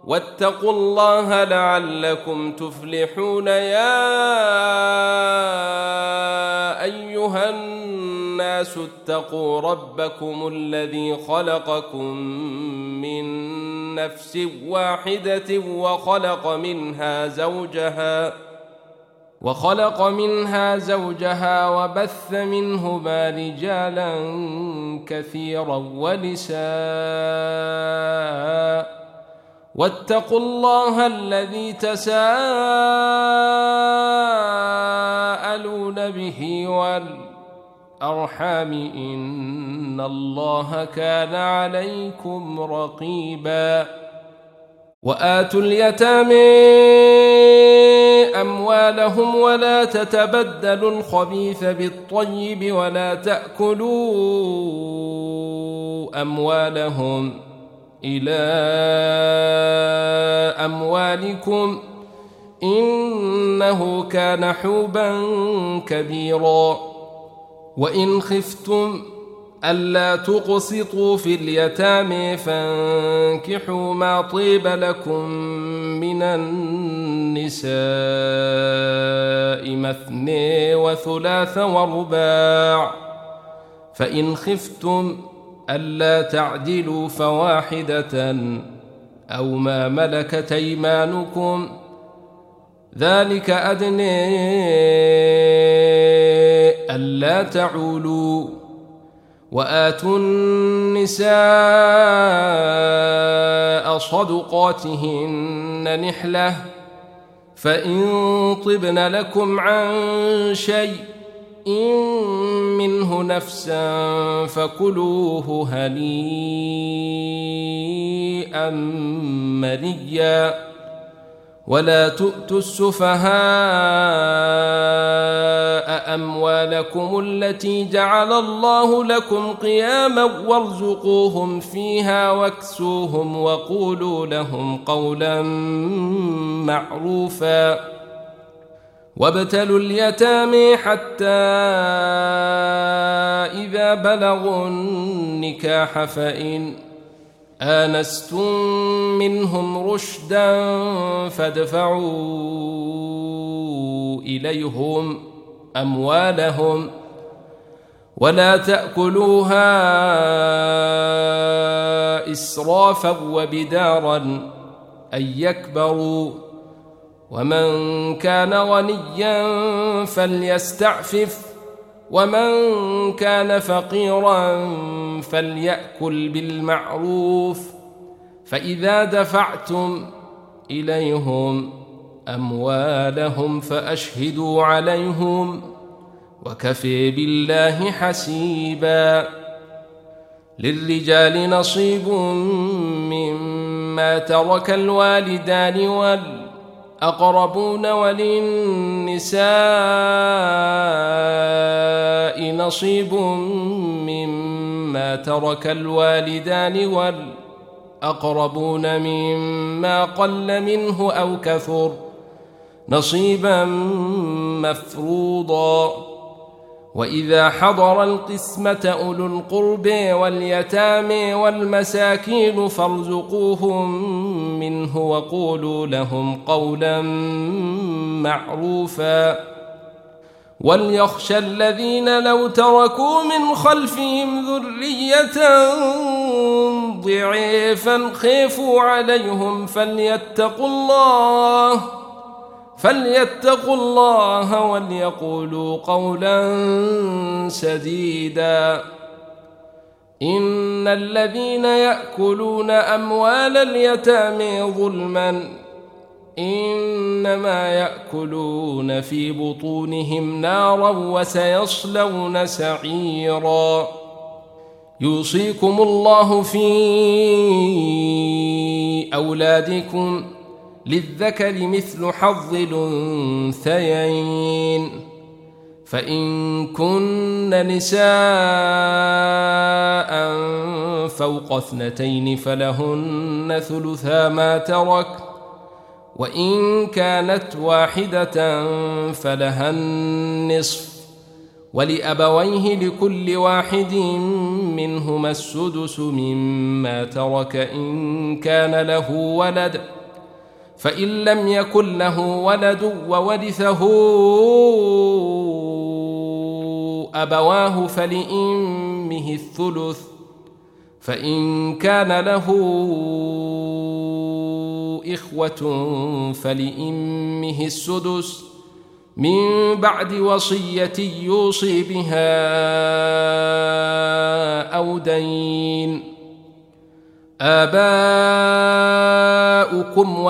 واتقوا الله لعلكم تفلحون يا أيها الناس اتقوا ربكم الذي خلقكم من نفس واحدة وخلق منها زوجها وبث منهما رجالا كثيرا ونساء واتقوا الله الذي تساءلون به والأرحام إن الله كان عليكم رقيبا وآتوا اليتامى أموالهم ولا تتبدلوا الخبيث بالطيب ولا تأكلوا أموالهم إلى أموالكم إنه كان حوبا كبيرا وإن خفتم ألا تقسطوا في اليتامى فانكحوا ما طيب لكم من النساء مثني وثلاث ورباع فإن خفتم ألا تعدلوا فواحدة أو ما ملكت أيمانكم ذلك أدنى ألا تعولوا وآتوا النساء صدقاتهن نحلة فإن طبن لكم عن شيء منه نفسا فكلوه هنيئا مريا ولا تؤتوا السفهاء أموالكم التي جعل الله لكم قياما وارزقوهم فيها واكسوهم وقولوا لهم قولا معروفا وابتلوا اليتامى حتى إذا بلغوا النكاح فإن آنستم منهم رشدا فادفعوا إليهم أموالهم ولا تأكلوها إسرافا وبدارا أن يكبروا ومن كان غنيا فليستعفف ومن كان فقيرا فليأكل بالمعروف فإذا دفعتم إليهم أموالهم فأشهدوا عليهم وكفى بالله حسيبا للرجال نصيب مما ترك الوالدان والأقربون وللنساء نصيب مما ترك الوالدان والأقربون مما قل منه أو كثر نصيبا مفروضا وإذا حضر القسمة أولو القرب واليتامى والمساكين فارزقوهم منه وقولوا لهم قولا معروفا وليخشى الذين لو تركوا من خلفهم ذرية ضعيفا خافوا عليهم فليتقوا الله وليقولوا قولا سديدا إن الذين يأكلون أموال اليتامى ظلما إنما يأكلون في بطونهم نارا وسيصلون سعيرا يوصيكم الله في أولادكم للذكر مثل حظ الأنثيين فإن كن نساء فوق 2 فلهن ثلثا ما ترك وإن كانت واحدة فلها النصف ولأبويه لكل واحد منهما السدس مما ترك إن كان له ولد فإن لم يكن له ولد وورثه أبواه فلأمه الثلث، فإن كان له إخوة فلأمه السدس من بعد وصية يوصي بها أو دين. آباؤكم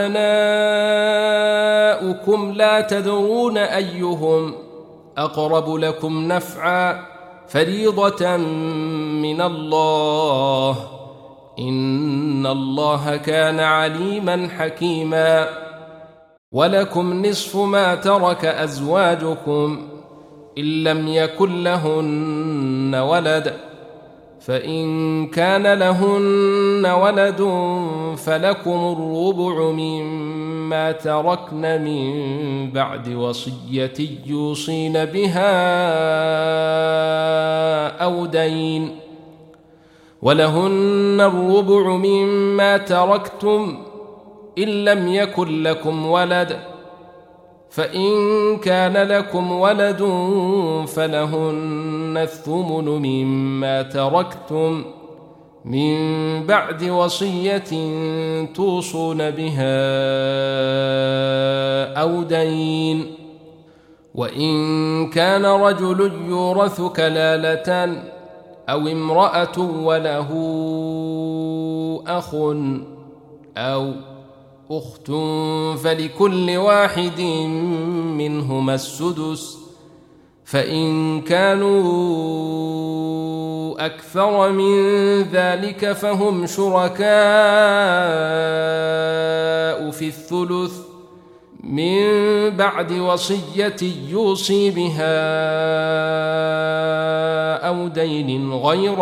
وأبناؤكم لا تدرون أيهم أقرب لكم نفعا فريضة من الله، إن الله كان عليما حكيما. ولكم نصف ما ترك أزواجكم إن لم يكن لهن ولد، فإن كان لهن ولد فلكم الربع مما تركن من بعد وصية يوصين بها أو دين. ولهن الربع مما تركتم إن لم يكن لكم ولد، فإن كان لكم ولد فلهن الثمن مما تركتم من بعد وصية توصون بها أو دين. وإن كان رجل يورث كلالة أو امرأة وله أخ أو أخت فلكل واحد منهما السدس، فإن كانوا أكثر من ذلك فهم شركاء في الثلث من بعد وصية يوصي بها أو دين غير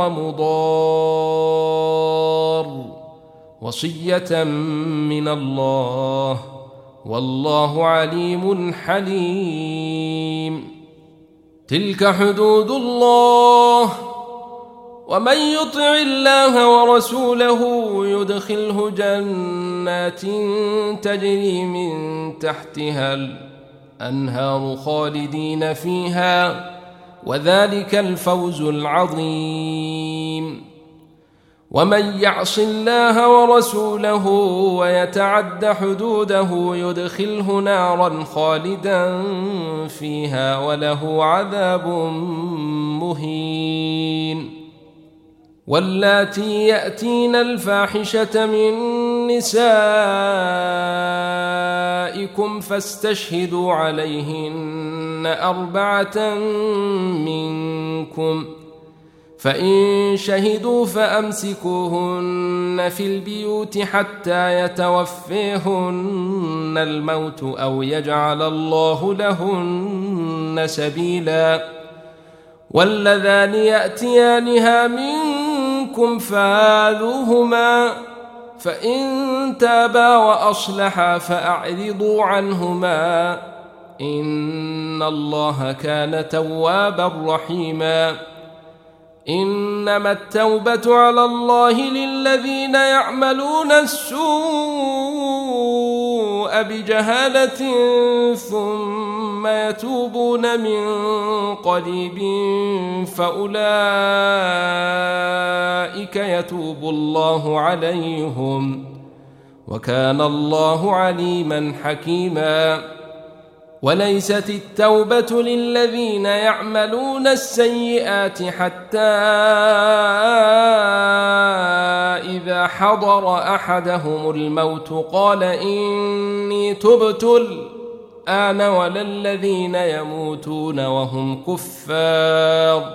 مضار، وصية من الله، والله عليم حليم. تلك حدود الله، ومن يطع الله ورسوله يدخله جنات تجري من تحتها الأنهار خالدين فيها، وذلك الفوز العظيم. ومن يعص الله ورسوله ويتعد حدوده يدخله نارا خالدا فيها وله عذاب مهين. واللاتي يأتين الفاحشة من نسائكم فاستشهدوا عليهن 4 منكم، فإن شهدوا فأمسكوهن في البيوت حتى يتوفيهن الموت أو يجعل الله لهن سبيلا. واللذان يأتيانها منكم فآذوهما، فإن تابا وأصلحا فأعرضوا عنهما، إن الله كان توابا رحيما. إنما التوبة على الله للذين يعملون السوء بجهالة ثم يتوبون من قريب فأولئك يتوب الله عليهم، وكان الله عليما حكيما. وليست التوبة للذين يعملون السيئات حتى إذا حضر أحدهم الموت قال إني تبت الآن، ولا الذين يموتون وهم كفار،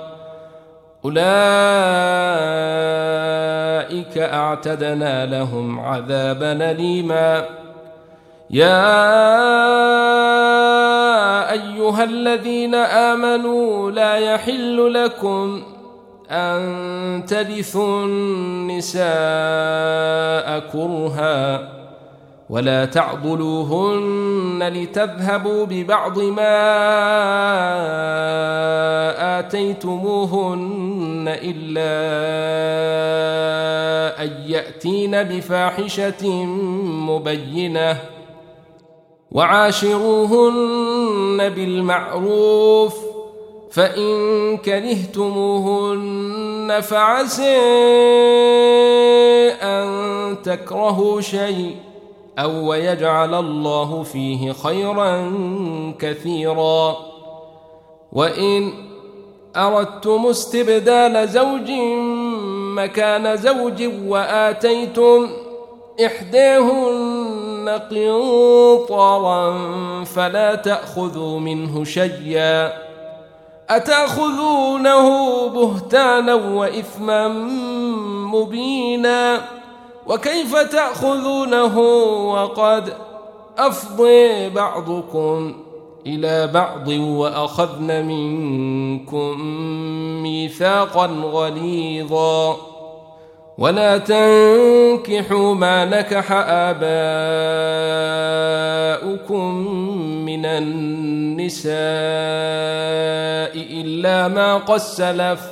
أولئك أعتدنا لهم عذابا أليما. يا أيها الذين آمنوا لا يحل لكم أن ترثوا النساء كرها ولا تعضلوهن لتذهبوا ببعض ما آتيتموهن إلا أن يأتين بفاحشة مبينة، وعاشروهن بالمعروف، فإن كرهتموهن فعسى أن تكرهوا شيء أو يجعل الله فيه خيرا كثيرا. وإن أردتم استبدال زوج مكان زوج وآتيتم إحداهن قنطارا فلا تأخذوا منه شيئا، أتأخذونه بهتانا وإثما مبينا، وكيف تأخذونه وقد أفضى بعضكم إلى بعض وأخذن منكم ميثاقا غليظا. ولا تنكحوا ما نكح آباؤكم من النساء إلا ما قد سلف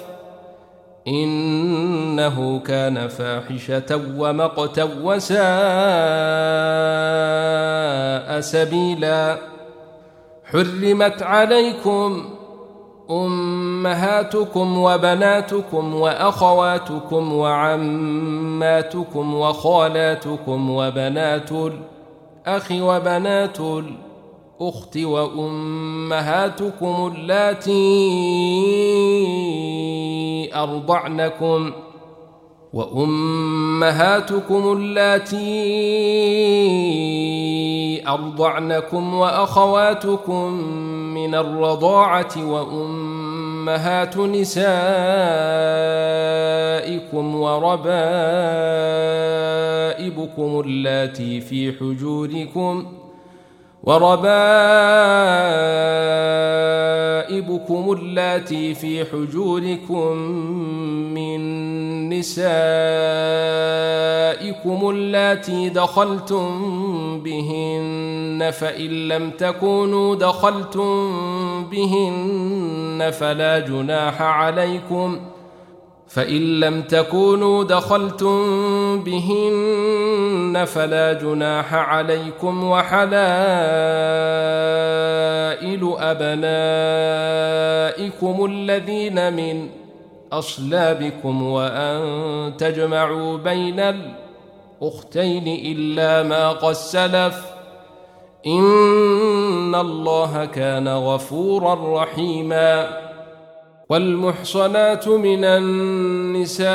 إنه كان فاحشة ومقتا وساء سبيلا. حرمت عليكم أمهاتكم وبناتكم وأخواتكم وعماتكم وخالاتكم وبنات الأخ وبنات الأخت وأمهاتكم اللاتي أرضعنكم وأخواتكم من الرضاعة وأمهات نسائكم وربائبكم اللاتي في حجوركم من نسائكم اللاتي دخلتم بهن، فإن لم تكونوا دخلتم بهن فلا جناح عليكم وحلائل أبنائكم الذين من أصلابكم وأن تجمعوا بين الأختين إلا ما قد سلف إن الله كان غفورا رحيما. والمحصنات من النساء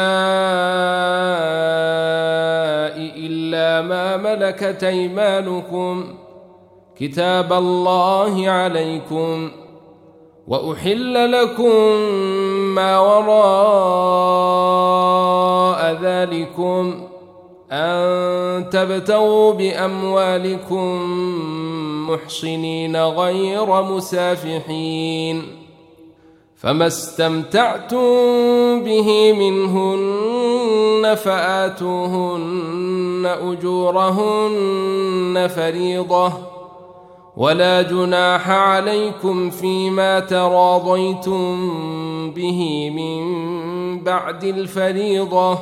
إلا ما ملكت أيمانكم كتاب الله عليكم، وأحل لكم ما وراء ذلكم أن تبتغوا بأموالكم محصنين غير مسافحين، فما استمتعتم به منهن فآتوهن أجورهن فريضة، ولا جناح عليكم فيما تراضيتم به من بعد الفريضة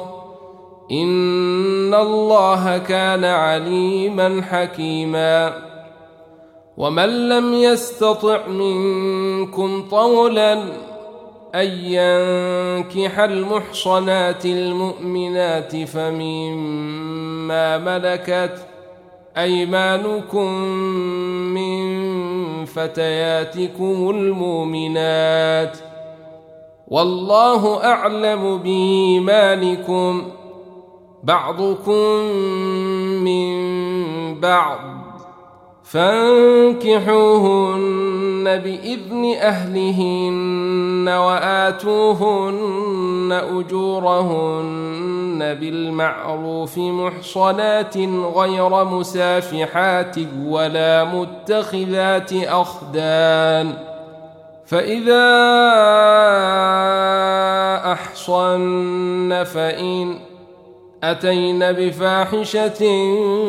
إن الله كان عليما حكيما. ومن لم يستطع منكم طولا أن ينكح المحصنات المؤمنات فمما ملكت أيمانكم من فتياتكم المؤمنات، والله أعلم بإيمانكم بعضكم من بعض، فانكحوهن بإذن أهلهن وآتوهن أجورهن بالمعروف محصنات غير مسافحات ولا متخذات أخدان، فإذا أحصن فإن أتين بفاحشة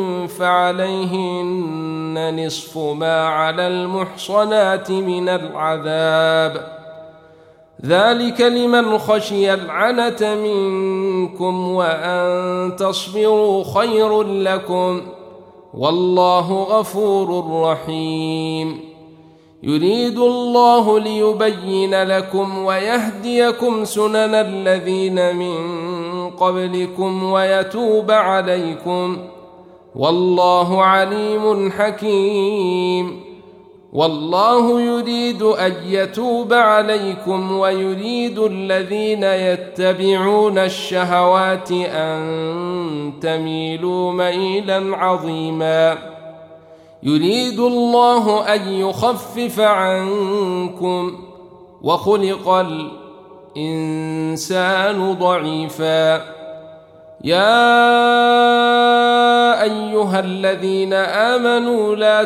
فعليهن نصف ما على المحصنات من العذاب، ذلك لمن خشي العنة منكم وأن تصبروا خير لكم، والله غفور رحيم. يريد الله ليبين لكم ويهديكم سنن الذين من قبلكم ويتوب عليكم، والله عليم حكيم. والله يريد أن يتوب عليكم ويريد الذين يتبعون الشهوات أن تميلوا ميلا عظيما. يريد الله أن يخفف عنكم، وخلق الإنسان ضعيفا. يا أيها الذين آمنوا لا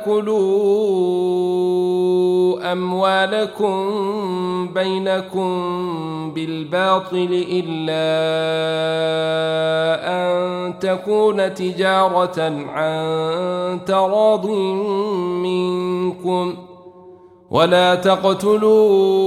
تأكلوا أموالكم بينكم بالباطل إلا أن تكون تجارة عن تراض منكم، ولا تقتلوا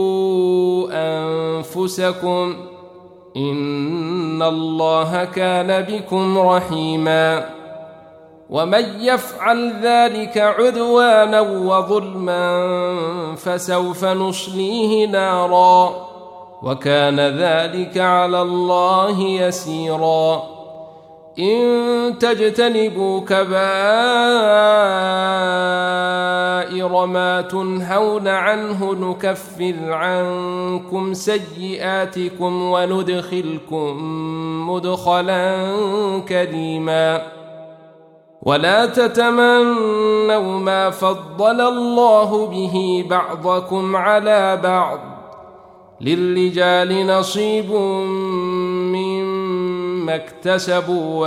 أنفسكم إن الله كان بكم رحيما. ومن يفعل ذلك عدوانا وظلما فسوف نصليه نارا، وكان ذلك على الله يسيرا. إن تجتنبوا كبائر ما تنهون عنه نكفر عنكم سيئاتكم وندخلكم مدخلا كريما. ولا تتمنوا ما فضل الله به بعضكم على بعض، للرجال نصيب مما اكتسبوا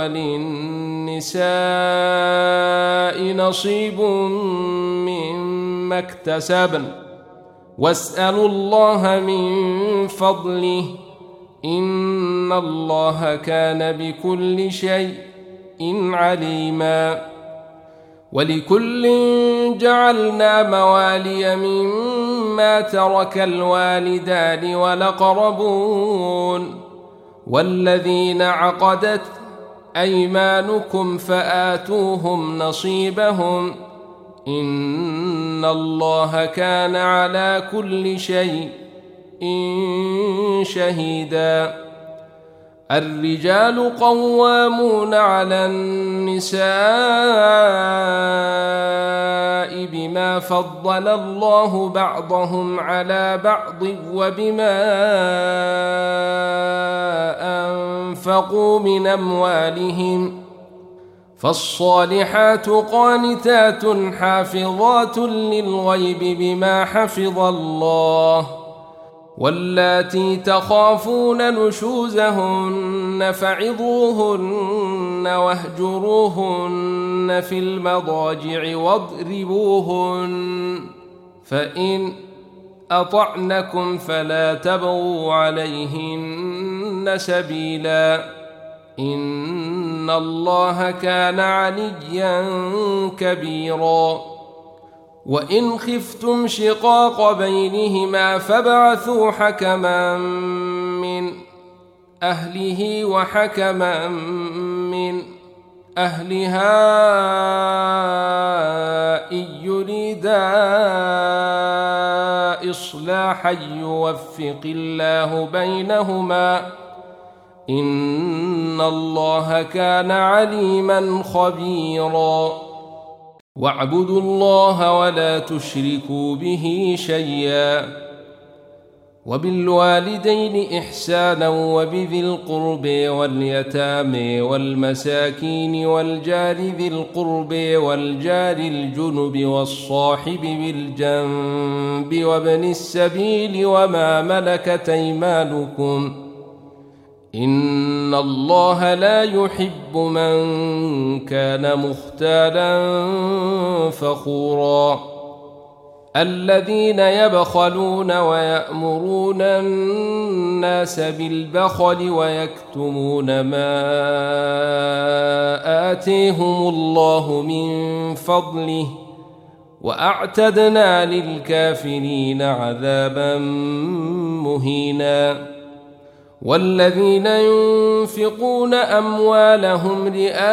وللنساء نصيب مما اكتسبن، واسألوا الله من فضله إن الله كان بكل شيء عليما. ولكل جعلنا موالي مما ترك الوالدان والأقربون والذين عقدت أيمانكم فآتوهم نصيبهم إن الله كان على كل شيء شهيدا. الرجال قوامون على النساء بما فضل الله بعضهم على بعض وبما أنفقوا من أموالهم، فالصالحات قانتات حافظات للغيب بما حفظ الله. واللاتي تخافون نشوزهن فعظوهن واهجروهن في المضاجع واضربوهن، فإن أطعنكم فلا تبغوا عليهن سبيلا إن الله كان عليا كبيرا. وإن خفتم شقاق بينهما فابعثوا حكما من أهله وحكما من أهلها إن يريدا إصلاحا يوفق الله بينهما إن الله كان عليما خبيرا. واعبدوا الله ولا تشركوا به شيئا، وبالوالدين إحسانا وبذي القرب واليتامى والمساكين والجار ذي القرب والجار الجنب والصاحب بالجنب وابن السبيل وما ملكت أيمانكم إن الله لا يحب من كان مختالا فخورا. الذين يبخلون ويأمرون الناس بالبخل ويكتمون ما آتيهم الله من فضله وأعتدنا للكافرين عذابا مهينا. والذين ينفقون أموالهم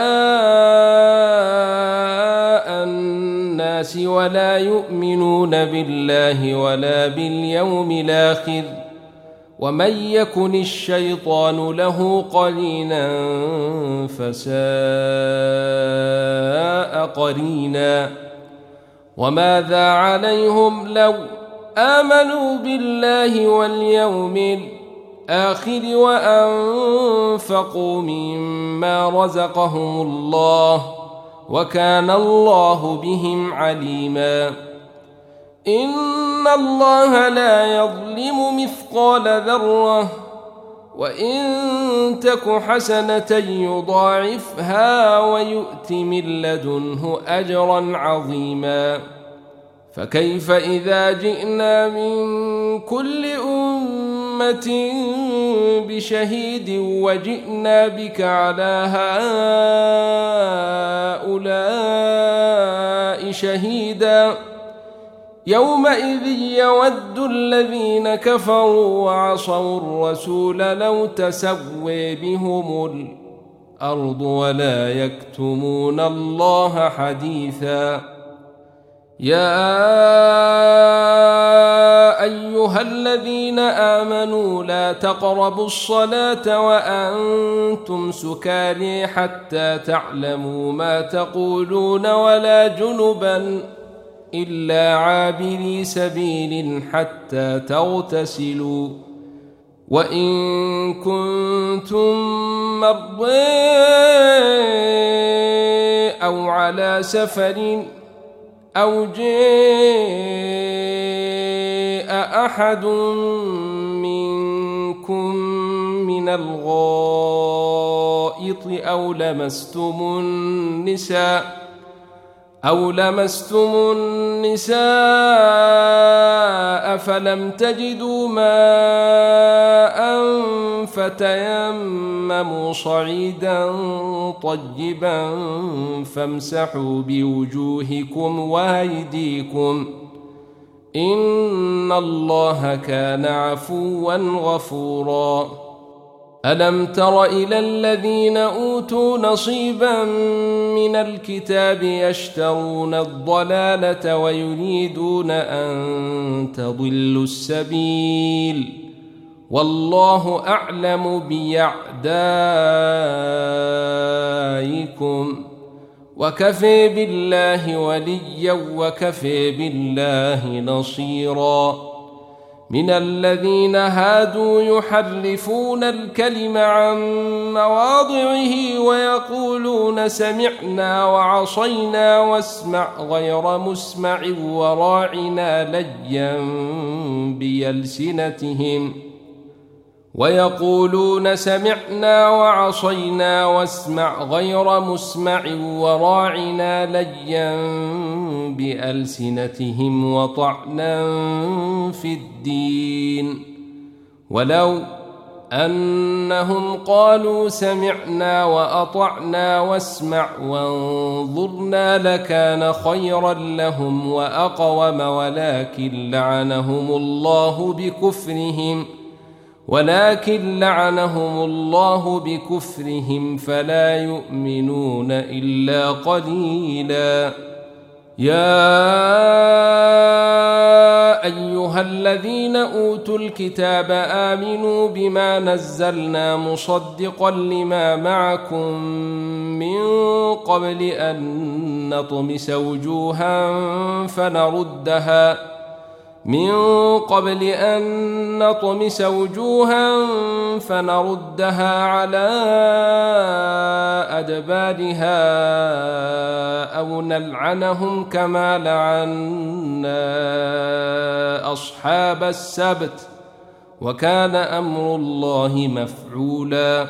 رئاء الناس ولا يؤمنون بالله ولا باليوم الآخر ومن يكن الشيطان له قرينا فساء قرينا وماذا عليهم لو آمنوا بالله واليوم الآخر وأنفقوا مما رزقهم الله وكان الله بهم عليما إن الله لا يظلم مثقال ذرة وإن تك حسنة يضاعفها ويؤت من لدنه أجرا عظيما فكيف إذا جئنا من كل أمة بشهيد وجئنا بك على هؤلاء شهيدا يومئذ يود الذين كفروا وعصوا الرسول لو تسوي بهم الأرض ولا يكتمون الله حديثا يا أيها الذين آمنوا لا تقربوا الصلاة وأنتم سكارى حتى تعلموا ما تقولون ولا جنبا إلا عابري سبيل حتى تغتسلوا وإن كنتم مرضى أو على سفر أو جاء أحد منكم من الغائط أو لمستم النساء فلم تجدوا ماء فتيمموا صعيدا طيبا فامسحوا بوجوهكم وأيديكم إن الله كان عفوا غفورا ألم تر إلى الذين أوتوا نصيبا من الكتاب يشترون الضلالة ويريدون أن تضلوا السبيل والله أعلم بأعدائكم وكفى بالله وليا وكفى بالله نصيرا من الذين هادوا يحرفون الكلم عن مواضعه ويقولون سمعنا وعصينا واسمع غير مسمع وراعنا ليا بألسنتهم ويقولون سمعنا وعصينا واسمع غير مسمع وراعنا ليا بألسنتهم وطعنا في الدين ولو أنهم قالوا سمعنا وأطعنا واسمع وانظرنا لكان خيرا لهم وأقوم ولكن لعنهم الله بكفرهم فلا يؤمنون إلا قليلا يا أيها الذين أوتوا الكتاب آمنوا بما نزلنا مصدقا لما معكم من قبل أن نطمس وجوها فنردها على أدبارها أو نلعنهم كما لعنا أصحاب السبت وكان أمر الله مفعولا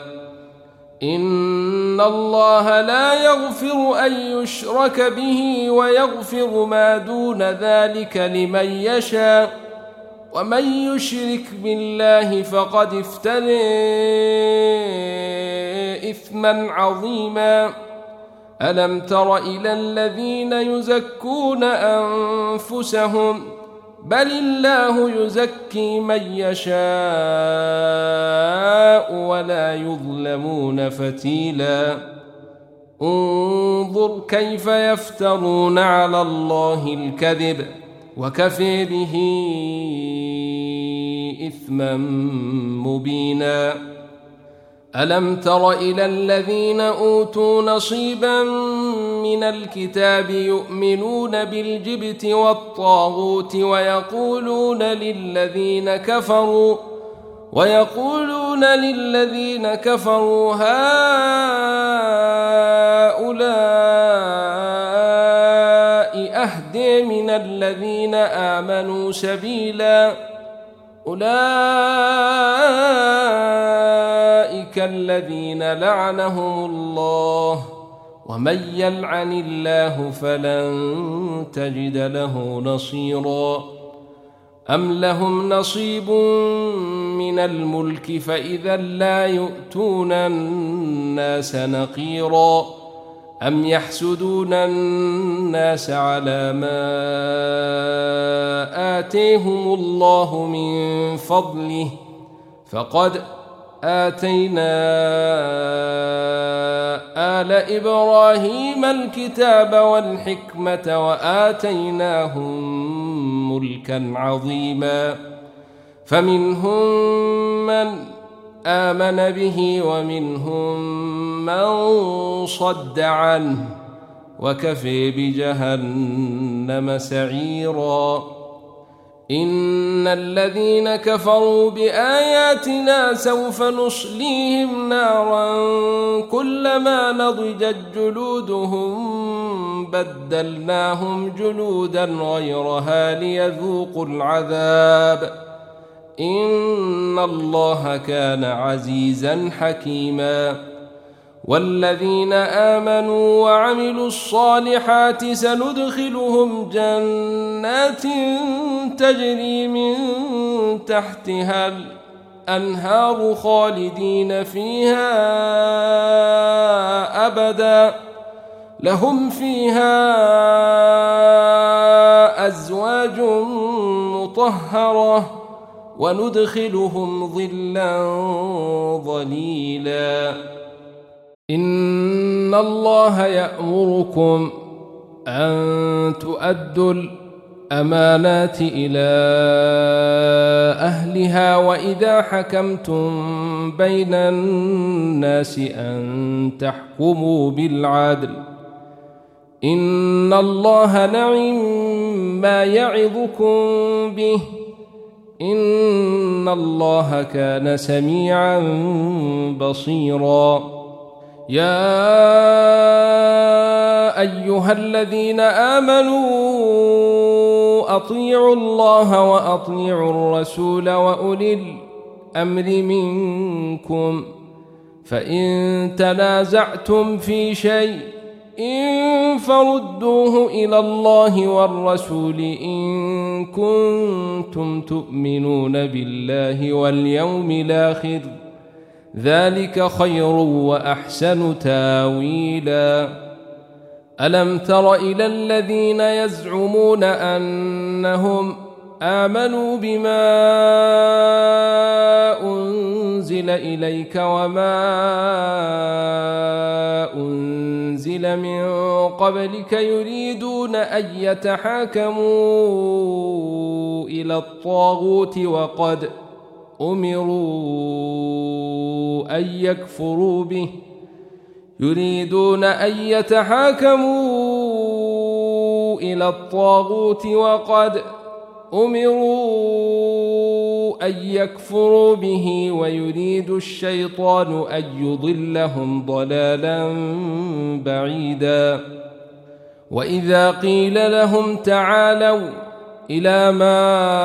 إن الله لا يغفر أن يشرك به ويغفر ما دون ذلك لمن يشاء ومن يشرك بالله فقد افترى إثما عظيما ألم تر إلى الذين يزكون أنفسهم بل الله يزكي من يشاء ولا يظلمون فتيلا انظر كيف يفترون على الله الكذب وكفى به إثما مبينا ألم تر إلى الذين أوتوا نصيبا من الكتاب يؤمنون بالجبت والطاغوت ويقولون للذين كفروا هؤلاء أهدى من الذين آمنوا سبيلا أولئك الذين لعنهم الله ومن يلعن الله فلن تجد له نصيرا أم لهم نصيب من الملك فإذا لا يؤتون الناس نقيرا أم يحسدون الناس على ما آتيهم الله من فضله فقد آتينا آل إبراهيم الكتاب والحكمة وآتيناهم ملكا عظيما فمنهم من آمن به ومنهم من صد عنه وكفى بجهنم سعيرا إن الذين كفروا بآياتنا سوف نصليهم نارا كلما نضجت جلودهم بدلناهم جلودا غيرها ليذوقوا العذاب إن الله كان عزيزا حكيما والذين آمنوا وعملوا الصالحات سندخلهم جنات تجري من تحتها الأنهار خالدين فيها أبدا لهم فيها أزواج مطهرة وندخلهم ظلا ظليلا إن الله يأمركم أن تؤدوا الأمانات إلى أهلها وإذا حكمتم بين الناس أن تحكموا بالعدل إن الله نعم ما يعظكم به إن الله كان سميعا بصيرا يا أيها الذين آمنوا أطيعوا الله وأطيعوا الرسول وأولي الأمر منكم فإن تنازعتم في شيء فردوه إلى الله والرسول إن كنتم تؤمنون بالله واليوم الآخر ذلك خير وأحسن تاويلا ألم تر إلى الذين يزعمون أنهم آمنوا بما أنزل إليك وما أنزل من قبلك يريدون أن يتحاكموا إلى الطاغوت وقد أمروا أن يكفروا به يريدون أن يتحاكموا إلى الطاغوت وقد أمروا أن يكفروا به ويريد الشيطان أن يضلهم ضلالا بعيدا وإذا قيل لهم تعالوا إلى ما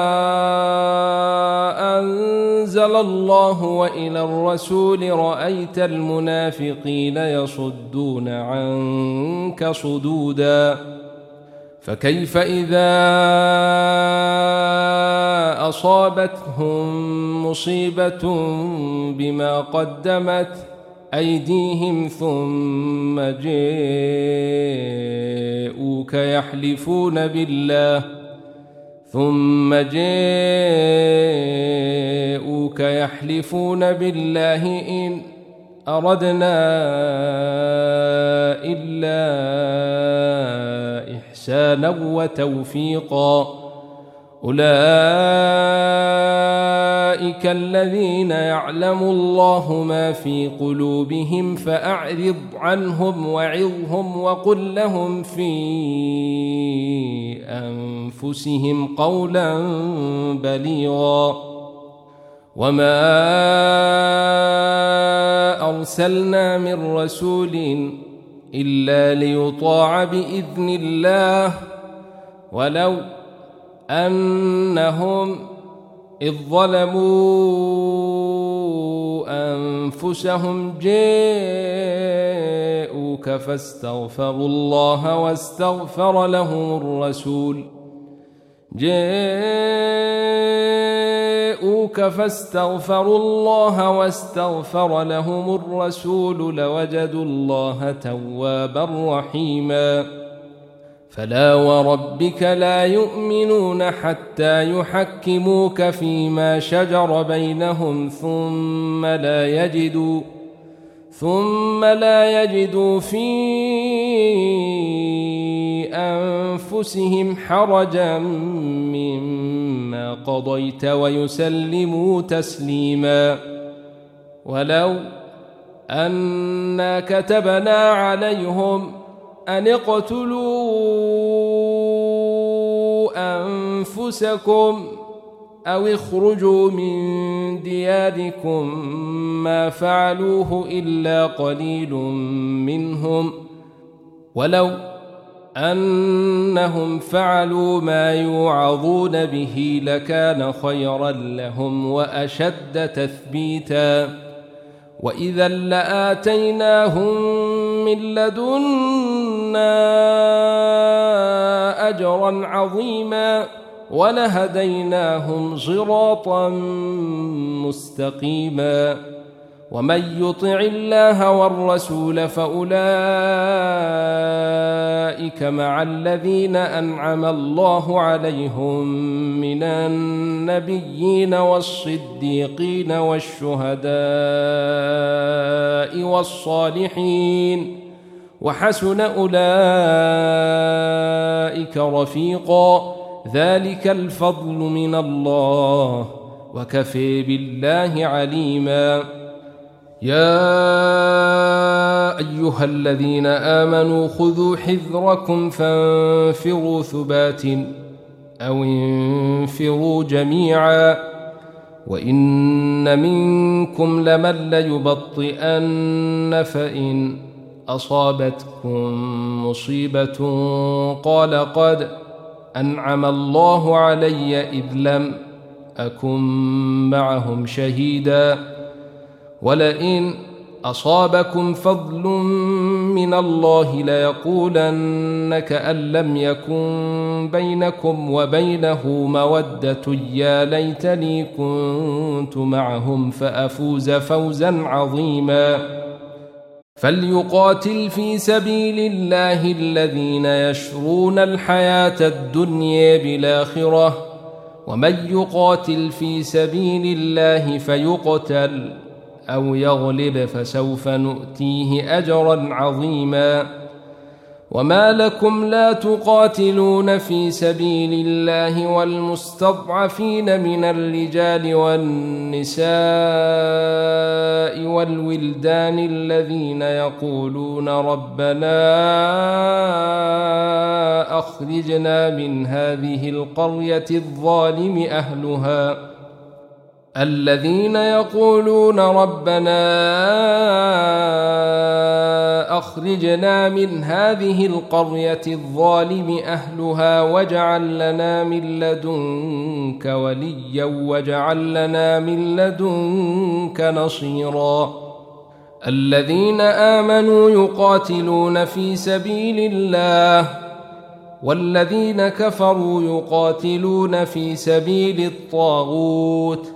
أنزل الله وإلى الرسول رأيت المنافقين يصدون عنك صدودا فكيف إذا أصابتهم مصيبة بما قدمت أيديهم ثم ثم جاءوك يحلفون بالله إن أردنا إلا إحسانا وتوفيقا أولئك الذين يعلم الله ما في قلوبهم فأعرض عنهم وعظهم وقل لهم في أنفسهم قولا بليغا وما أرسلنا من رسول إلا ليطاع بإذن الله ولو أنهم إذ ظلموا أنفسهم جاءوك فاستغفروا الله واستغفر لهم الرسول لوجدوا الله توابا رحيما فلا وربك لا يؤمنون حتى يحكموك فيما شجر بينهم ثم لا يجدوا في أنفسهم حرجا مما قضيت ويسلموا تسليما ولو أنا كتبنا عليهم أن اقتلوا أنفسكم أو اخرجوا من دياركم ما فعلوه إلا قليل منهم ولو أنهم فعلوا ما يوعظون به لكان خيرا لهم وأشد تثبيتا وإذا لآتيناهم من لدنا أجرا عظيما ولهديناهم صراطا مستقيما ومن يطع الله والرسول فأولئك مع الذين أنعم الله عليهم من النبيين والصديقين والشهداء والصالحين وحسن أولئك رفيقا ذلك الفضل من الله وكفى بالله عليما يا أيها الذين آمنوا خذوا حذركم فانفروا ثبات أو انفروا جميعا وإن منكم لمن ليبطئن فإن أصابتكم مصيبة قال قد أنعم الله علي إذ لم أكن معهم شهيدا ولئن أصابكم فضل من الله ليقولن كأن لم يكن بينكم وبينه مودة يا ليتني كنت معهم فأفوز فوزا عظيما فليقاتل في سبيل الله الذين يشرون الحياة الدنيا بالآخرة ومن يقاتل في سبيل الله فيقتل أو يغلب فسوف نؤتيه أجرا عظيما وما لكم لا تقاتلون في سبيل الله والمستضعفين من الرجال والنساء والولدان الذين يقولون ربنا أخرجنا من هذه القرية الظالم أهلها الذين يقولون ربنا أخرجنا من هذه القرية الظالم أهلها واجعل لنا من لدنك وليا واجعل لنا من لدنك نصيرا الذين آمنوا يقاتلون في سبيل الله والذين كفروا يقاتلون في سبيل الطاغوت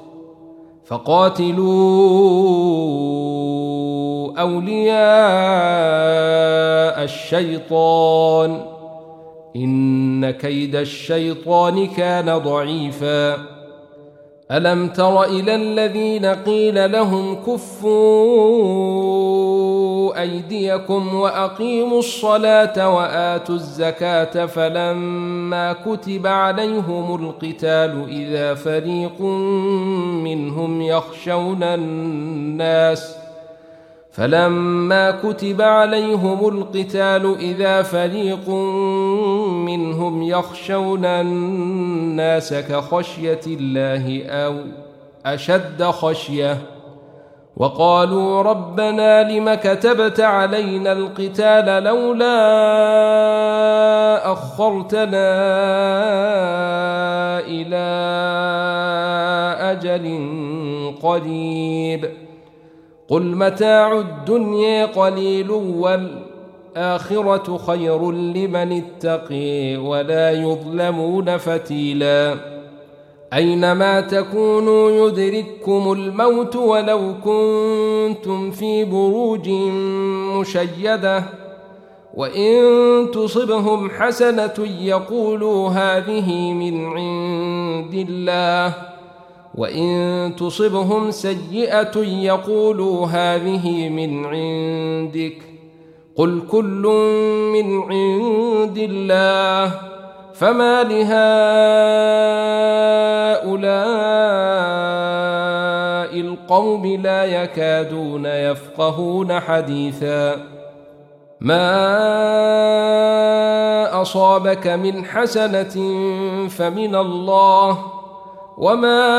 فقاتلوا أولياء الشيطان إن كيد الشيطان كان ضعيفا ألم تر إلى الذين قيل لهم كفوا أيديكم وأقيموا الصلاة وآتوا الزكاة فلما كتب عليهم القتال إذا فريق منهم يخشون الناس كخشية الله أو أشد خشية وقالوا ربنا لم كتبت علينا القتال لولا أخرتنا إلى أجل قريب قل متاع الدنيا قليل والآخرة خير لمن اتقي ولا يظلمون فتيلا أينما تكونوا يدرككم الموت ولو كنتم في بروج مشيدة وإن تصبهم حسنة يقولوا هذه من عند الله وإن تصبهم سيئة يقولوا هذه من عندك قل كل من عند الله فما لهؤلاء القوم لا يكادون يفقهون حديثا ما أصابك من حسنة فمن الله وما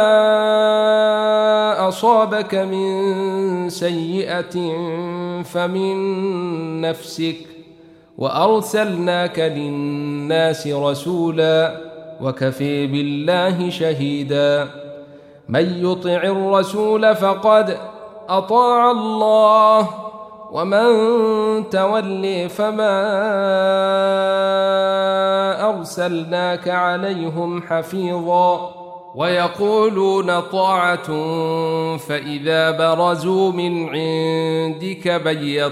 أصابك من سيئة فمن نفسك وأرسلناك للناس رسولا وكفى بالله شهيدا من يطع الرسول فقد أطاع الله ومن تولي فما أرسلناك عليهم حفيظا ويقولون طاعة فإذا برزوا من عندك بيت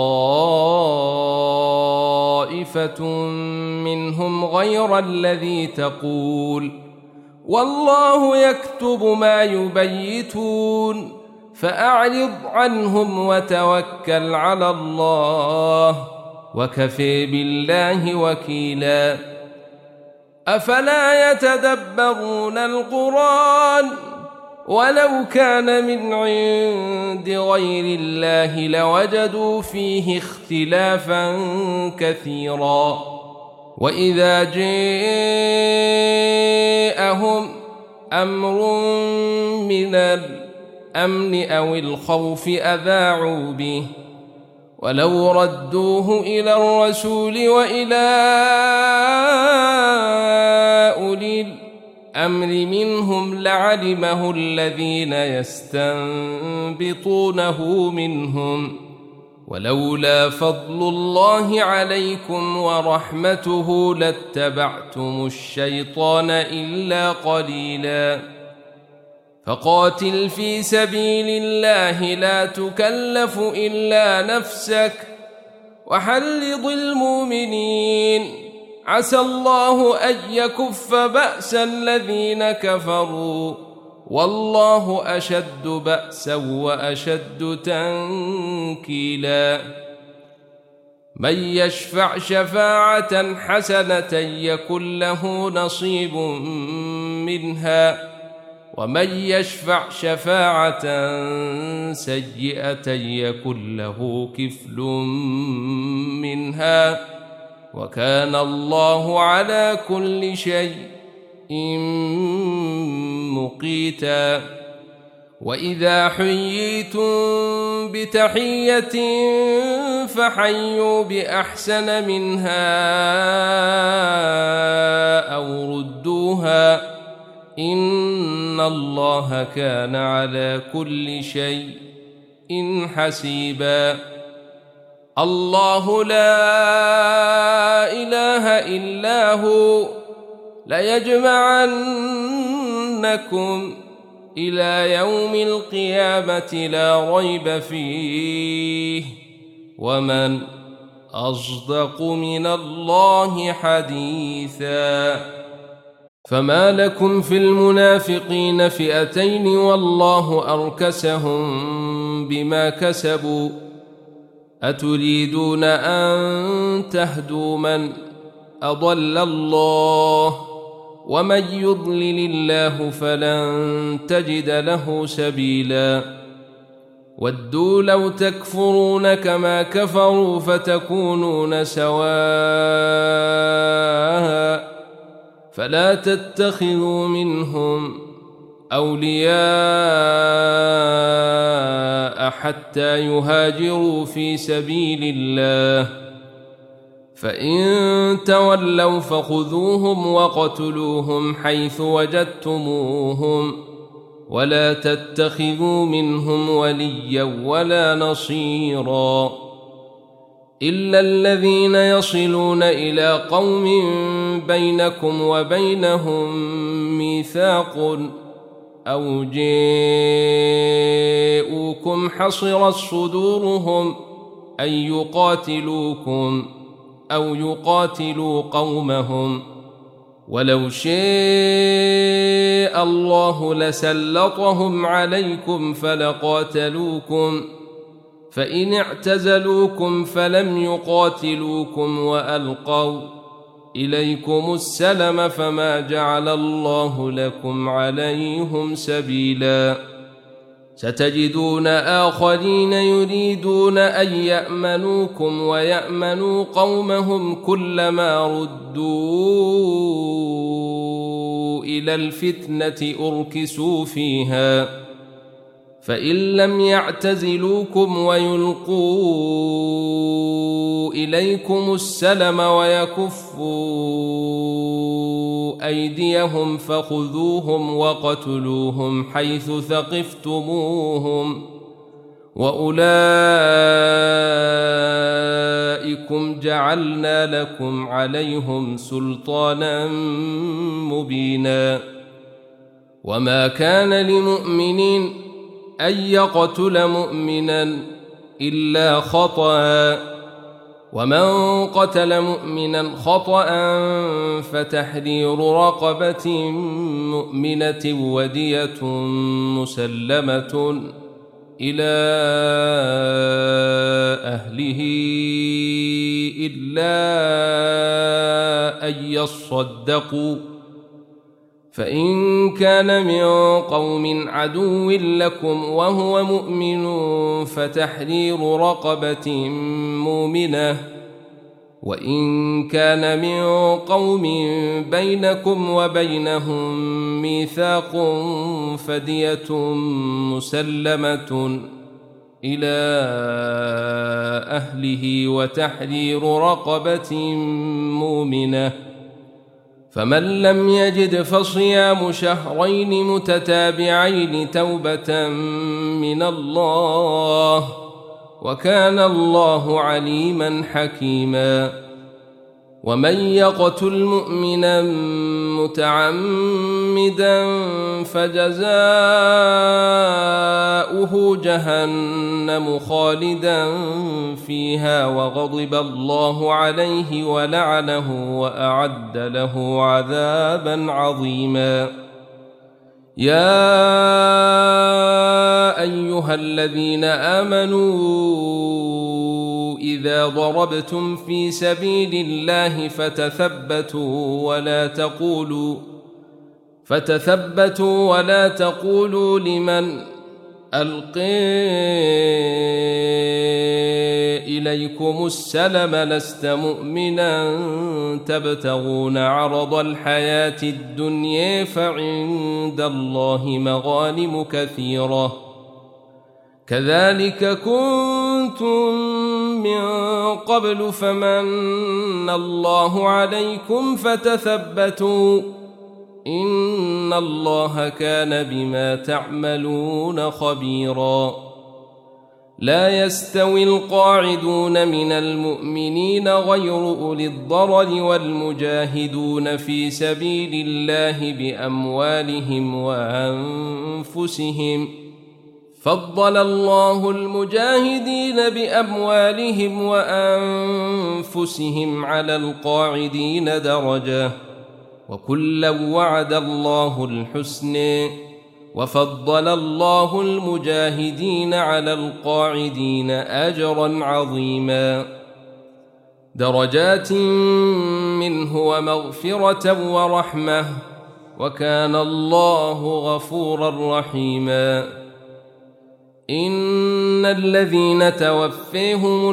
طائفة منهم غير الذي تقول والله يكتب ما يبيتون فأعرض عنهم وتوكل على الله وكفى بالله وكيلا أفلا يتدبرون القرآن ولو كان من عند غير الله لوجدوا فيه اختلافا كثيرا وإذا جاءهم أمر من الأمن أو الخوف أذاعوا به ولو ردوه إلى الرسول وإلى أولي الأمر منهم لعلمه الذين يستنبطونه منهم ولولا فضل الله عليكم ورحمته لاتبعتم الشيطان إلا قليلا فقاتل في سبيل الله لا تكلف إلا نفسك وحرض المؤمنين عسى الله أن يكف بأس الذين كفروا والله أشد بأسا وأشد تنكيلا من يشفع شفاعة حسنة يكن له نصيب منها ومن يشفع شفاعة سيئة يكن له كفل منها وكان الله على كل شيء مقيتا وإذا حييتم بتحية فحيوا بأحسن منها أو ردوها إن الله كان على كل شيء حسيبا الله لا إله إلا هو ليجمعنكم إلى يوم القيامة لا ريب فيه ومن أصدق من الله حديثا. فما لكم في المنافقين فئتين والله أركسهم بما كسبوا أتريدون أن تهدوا من أضل الله ومن يضلل الله فلن تجد له سبيلا ودوا لو تكفرون كما كفروا فتكونون سواء فلا تتخذوا منهم أولياء حتى يهاجروا في سبيل الله فإن تولوا فخذوهم وقتلوهم حيث وجدتموهم ولا تتخذوا منهم وليا ولا نصيرا إلا الذين يصلون إلى قوم بينكم وبينهم ميثاق أو جاءوكم حصرت صدورهم أن يقاتلوكم أو يقاتلوا قومهم ولو شاء الله لسلطهم عليكم فلقاتلوكم فإن اعتزلوكم فلم يقاتلوكم وألقوا إليكم السلم فما جعل الله لكم عليهم سبيلا ستجدون آخرين يريدون أن يأمنوكم ويأمنوا قومهم كلما ردوا إلى الفتنة أركسوا فيها فإن لم يعتزلوكم ويلقوا إليكم السلم ويكفوا أيديهم فخذوهم وقتلوهم حيث ثقفتموهم وأولئكم جعلنا لكم عليهم سلطانا مبينا وما كان لمؤمن أن يقتل مؤمنا إلا خطأ ومن قتل مؤمنا خطأ فتحرير رقبة مؤمنة ودية مسلمة إلى أهله إلا أن يصدقوا فإن كان من قوم عدو لكم وهو مؤمن فتحرير رقبة مؤمنة وإن كان من قوم بينكم وبينهم ميثاق فدية مسلمة إلى أهله وتحرير رقبة مؤمنة فمن لم يجد فصيام شهرين متتابعين توبة من الله وكان الله عليما حكيما ومن يقتل مؤمنا متعمدا فجزاؤه جهنم خالدا فيها وغضب الله عليه ولعنه وأعد له عذابا عظيما يا أيها الذين آمنوا إذا ضربتم في سبيل الله فتثبتوا ولا تقولوا لمن ألقي إليكم السلم لست مؤمنا تبتغون عرض الحياة الدنيا فعند الله مغانم كثيرة كذلك كنتم من قبل فمن الله عليكم فتثبتوا إن الله كان بما تعملون خبيرا لا يستوي القاعدون من المؤمنين غير أولي الضرر والمجاهدون في سبيل الله بأموالهم وأنفسهم فضل الله المجاهدين بأموالهم وأنفسهم على القاعدين درجة وكلا وعد الله الحسن وفضل الله المجاهدين على القاعدين أجرا عظيما درجات منه ومغفرة ورحمة وكان الله غفورا رحيما إن الذين توفيهم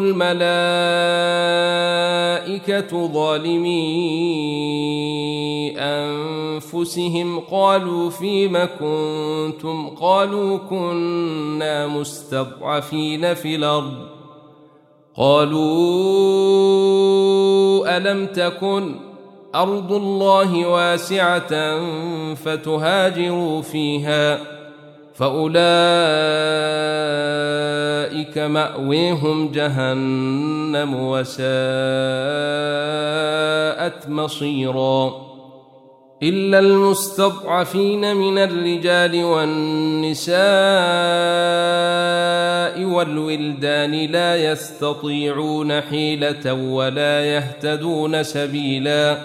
الملائكة ظالمي أنفسهم قالوا فيم كنتم قالوا كنا مستضعفين في الأرض قالوا ألم تكن أرض الله واسعة فتهاجروا فيها فأولئك مأويهم جهنم وساءت مصيرا إلا المستضعفين من الرجال والنساء والولدان لا يستطيعون حيلة ولا يهتدون سبيلا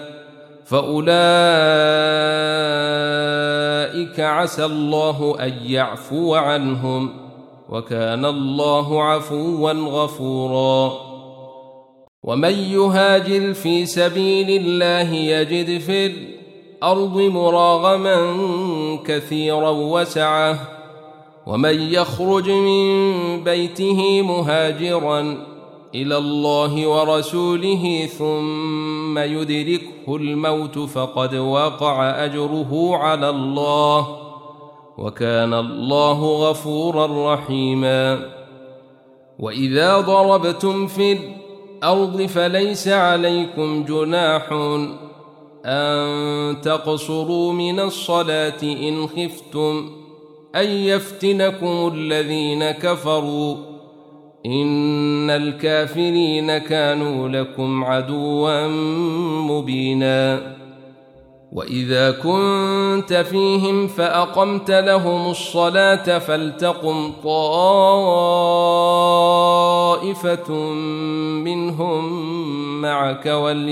فأولئك عسى الله أن يعفو عنهم وكان الله عفوا غفورا ومن يهاجر في سبيل الله يجد في الأرض مراغما كثيرا وسعة ومن يخرج من بيته مهاجرا إلى الله ورسوله ثم يدركه الموت فقد وقع أجره على الله وكان الله غفورا رحيما وإذا ضربتم في الأرض فليس عليكم جناح أن تقصروا من الصلاة إن خفتم أن يفتنكم الذين كفروا إن الكافرين كانوا لكم عدوا مبينا وإذا كنت فيهم فأقمت لهم الصلاة فلتقم طائفة منهم معك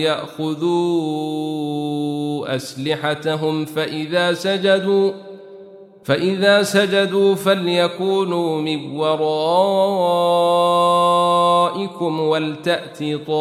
وليأخذوا أسلحتهم فإذا سجدوا فليكونوا من ورائكم ولتأت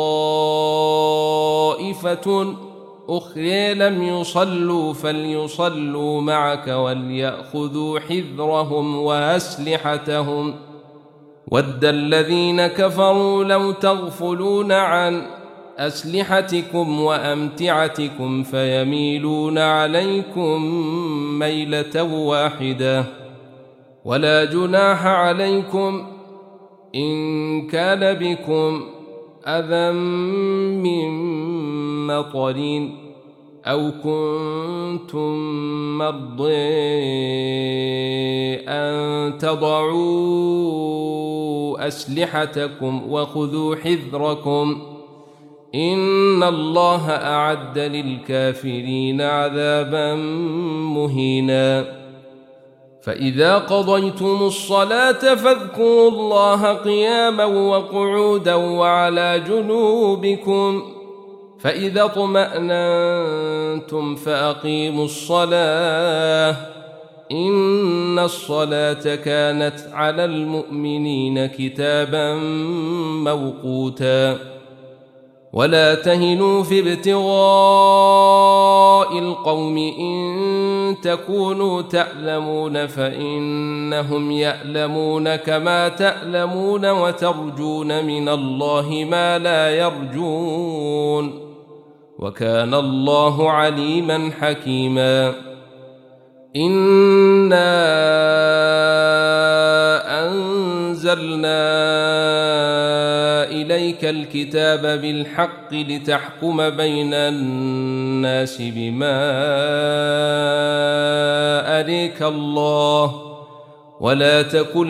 طائفة أخرى لم يصلوا فليصلوا معك وليأخذوا حذرهم وأسلحتهم ود الذين كفروا لو تغفلون عن أسلحتكم وأمتعتكم فيميلون عليكم ميلة واحدة ولا جناح عليكم إن كان بكم أذى من مطر أو كنتم مرضى أن تضعوا أسلحتكم وخذوا حذركم إن الله أعد للكافرين عذابا مهينا فإذا قضيتم الصلاة فاذكروا الله قياما وقعودا وعلى جنوبكم فإذا اطمأننتم فأقيموا الصلاة إن الصلاة كانت على المؤمنين كتابا موقوتا ولا تهنوا في ابتغاء القوم إن تكونوا تألمون فإنهم يألمون كما تألمون وترجون من الله ما لا يرجون وكان الله عليما حكيما إنا أنزلنا إليك الكتاب بالحق لتحكم بين الناس بما أريك الله ولا تكن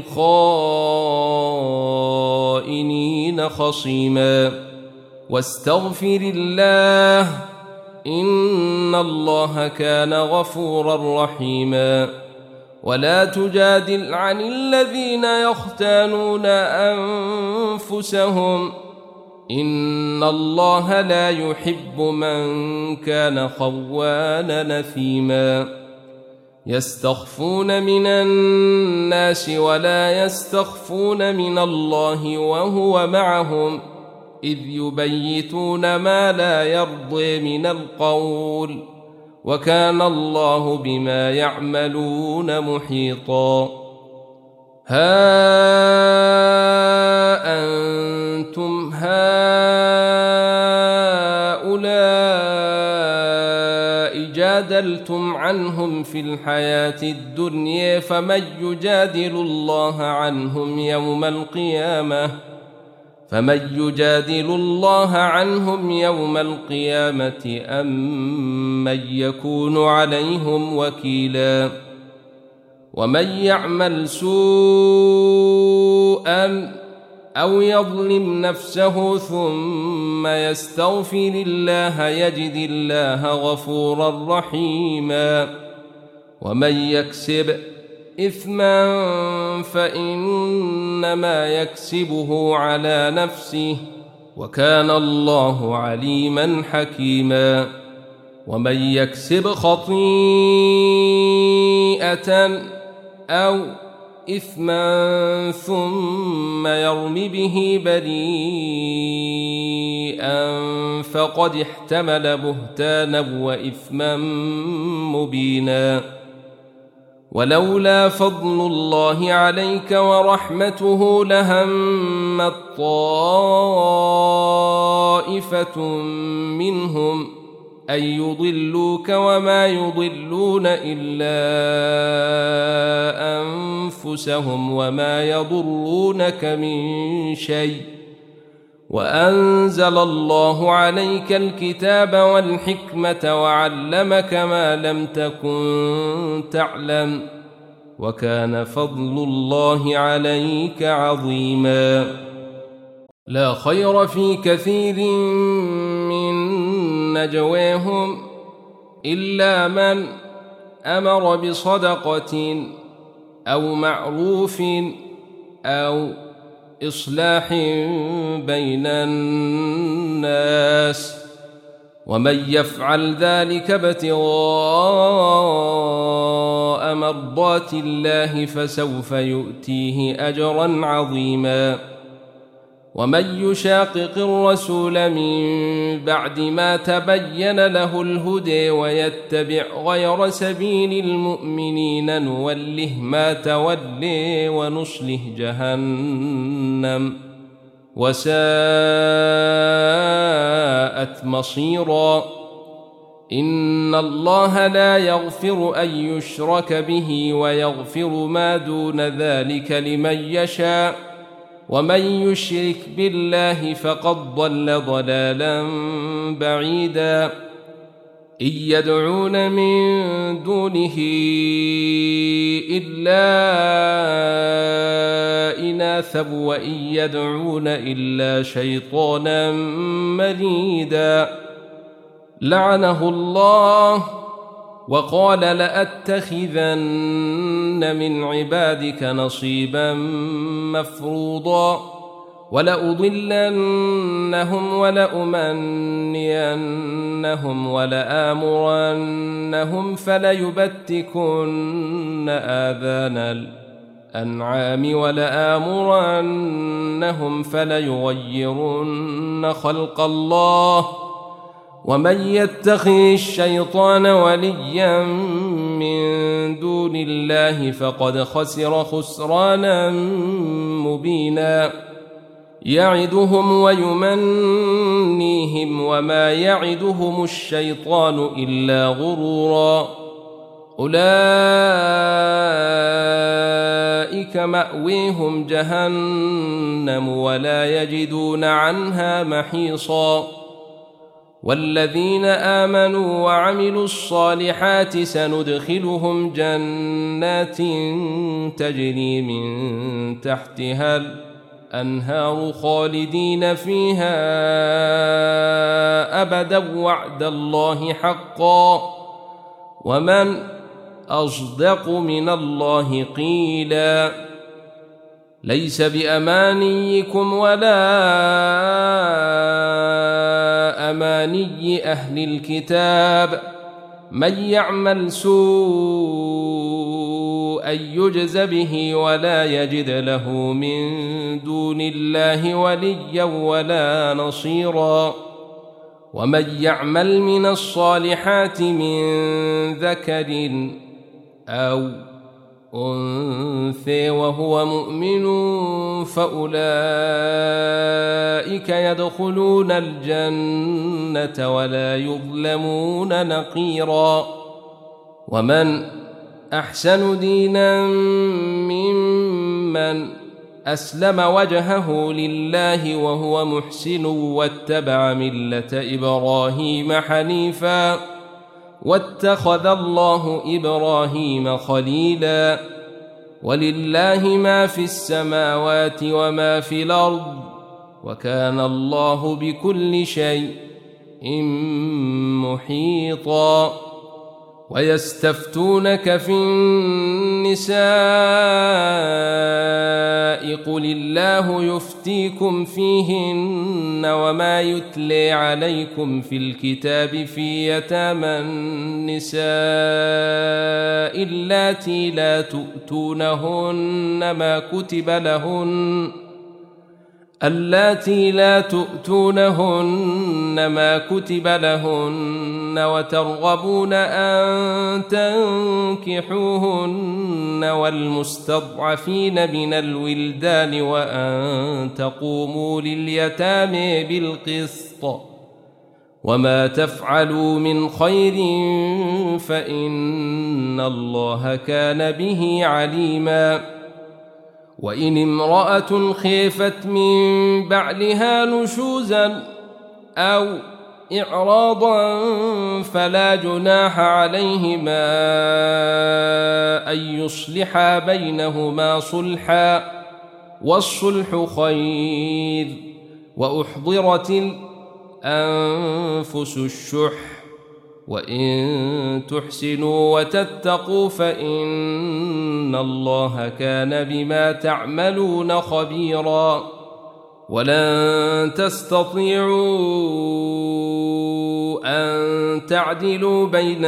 للخائنين خصيما واستغفر الله إن الله كان غفورا رحيما ولا تجادل عن الذين يختانون أنفسهم إن الله لا يحب من كان خوانا نثيما يستخفون من الناس ولا يستخفون من الله وهو معهم إذ يبيتون ما لا يرضي من القول وكان الله بما يعملون محيطا ها أنتم هؤلاء جادلتم عنهم في الحياة الدنيا فمن يجادل الله عنهم يوم القيامة أم من يكون عليهم وكيلا ومن يعمل سوءا أو يظلم نفسه ثم يستغفر الله يجد الله غفورا رحيما ومن يكسب إثما فإنما يكسبه على نفسه وكان الله عليما حكيما ومن يكسب خطيئة أو إثما ثم يرم به بريئا فقد احتمل بهتانا وإثما مبينا ولولا فضل الله عليك ورحمته لهمت طائفة منهم أن يضلوك وما يضلون إلا أنفسهم وما يضرونك من شيء وأنزل الله عليك الكتاب والحكمة وعلمك ما لم تكن تعلم وكان فضل الله عليك عظيما لا خير في كثير من نجواهم إلا من أمر بصدقة أو معروف أو إصلاح بين الناس ومن يفعل ذلك ابتغاء مرضات الله فسوف يؤتيه أجرا عظيما ومن يشاقق الرسول من بعد ما تبين له الهدى ويتبع غير سبيل المؤمنين نوله ما تولي ونصله جهنم وساءت مصيرا إن الله لا يغفر أن يشرك به ويغفر ما دون ذلك لمن يشاء ومن يشرك بالله فقد ضل ضلالا بعيدا إن يدعون من دونه إلا إناثا وإن يدعون إلا شيطانا مريدا لعنه الله وقال لأتخذن من عبادك نصيبا مفروضا ولأضلنهم ولأمنينهم ولآمرنهم فليبتكن آذان الأنعام ولآمرنهم فليغيرن خلق الله ومن يتخذ الشيطان وليا من دون الله فقد خسر خسرانا مبينا يعدهم ويمنيهم وما يعدهم الشيطان إلا غرورا أولئك مأويهم جهنم ولا يجدون عنها محيصا والذين آمنوا وعملوا الصالحات سندخلهم جنات تجري من تحتها الأنهار خالدين فيها أبدا وعد الله حقا ومن أصدق من الله قيلا ليس بأمانيكم ولا أماني أهل الكتاب من يعمل سوءا يجز به ولا يجد له من دون الله وليا ولا نصيرا ومن يعمل من الصالحات من ذكر أو أنثى وهو مؤمن فأولئك يدخلون الجنة ولا يظلمون نقيرا ومن أحسن دينا ممن أسلم وجهه لله وهو محسن واتبع ملة إبراهيم حنيفا واتخذ الله إبراهيم خليلا ولله ما في السماوات وما في الأرض وكان الله بكل شيء محيطا ويستفتونك في النساء قل الله يفتيكم فيهن وما يتلي عليكم في الكتاب في يتامى النساء اللاتي لا تؤتونهن ما كتب لهن وترغبون أن تنكحوهن والمستضعفين من الولدان وأن تقوموا لليتامى بالقسط وما تفعلوا من خير فإن الله كان به عليما وإن امرأة خيفت من بعلها نشوزا أو إعراضا فلا جناح عليهما أن يصلحا بينهما صلحا والصلح خير وأحضرت الأنفس الشح وإن تحسنوا وتتقوا فإن الله كان بما تعملون خبيرا ولن تستطيعوا أن تعدلوا بين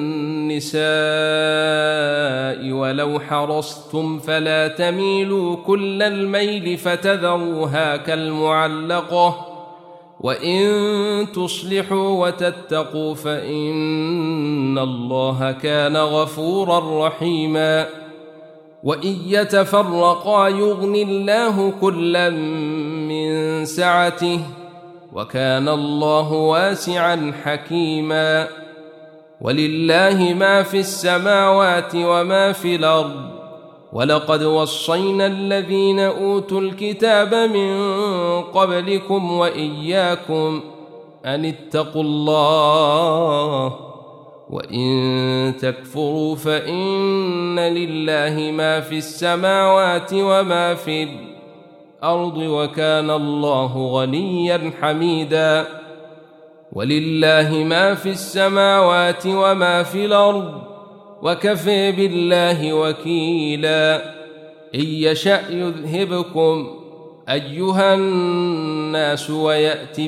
النساء ولو حرصتم فلا تميلوا كل الميل فتذروها كالمعلقة وإن تصلحوا وتتقوا فإن الله كان غفورا رحيما وإن يتفرقا يغن الله كلا من سعته وكان الله واسعا حكيما ولله ما في السماوات وما في الأرض ولقد وصينا الذين أوتوا الكتاب من قبلكم وإياكم أن اتقوا الله وإن تكفروا فإن لله ما في السماوات وما في الأرض وكان الله غنيا حميدا ولله ما في السماوات وما في الأرض وكفى بالله وكيلا إن يشأ يذهبكم أيها الناس ويأت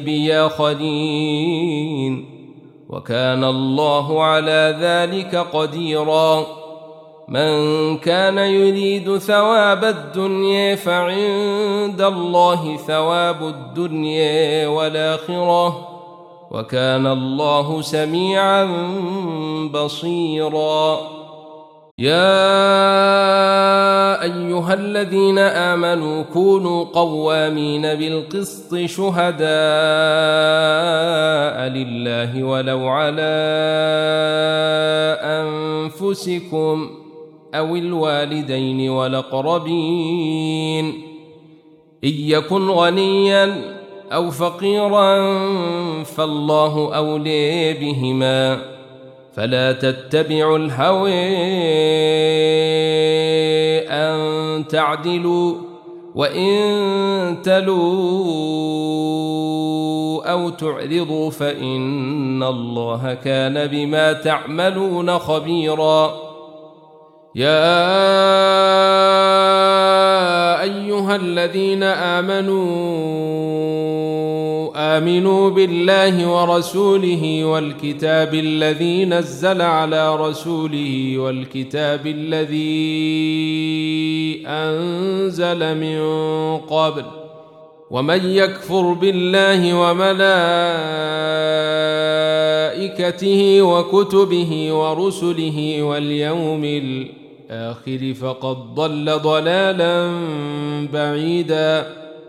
بآخرين وكان الله على ذلك قديرا من كان يريد ثواب الدنيا فعند الله ثواب الدنيا والآخرة وكان الله سميعا بصيرا يا أيها الذين آمنوا كونوا قوامين بالقسط شهداء لله ولو على أنفسكم أو الوالدين والأقربين إن يكن غنيا أو فقيرا فالله أولي بهما فلا تتبعوا الهوى أن تعدلوا وإن تلوا أو تعرضوا فإن الله كان بما تعملون خبيرا يا أيها الذين آمنوا بالله ورسوله والكتاب الذي نزل على رسوله والكتاب الذي أنزل من قبل ومن يكفر بالله وملائكته وكتبه ورسله واليوم الآخر فقد ضل ضلالا بعيدا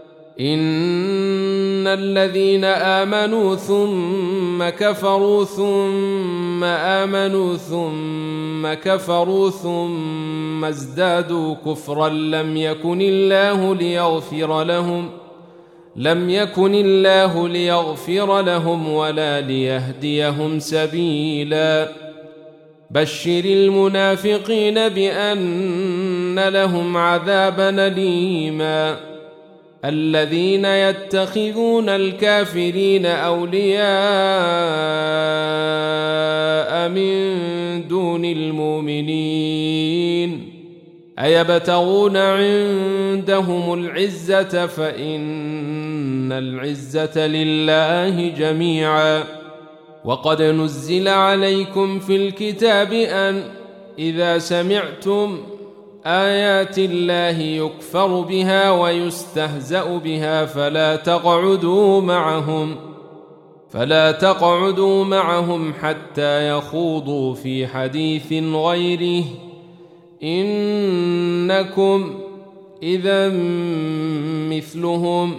إن الذين آمنوا ثم كفروا ثم آمنوا ثم كفروا ثم ازدادوا كفرا لم يكن الله ليغفر لهم ولا ليهديهم سبيلا بشر المنافقين بأن لهم عذابا أليما الذين يتخذون الكافرين أولياء من دون المؤمنين أيبتغون عندهم العزة فإن العزة لله جميعا وقد نزل عليكم في الكتاب أن إذا سمعتم آيات الله يكفر بها ويستهزأ بها فلا تقعدوا معهم حتى يخوضوا في حديث غيره إنكم إذا مثلهم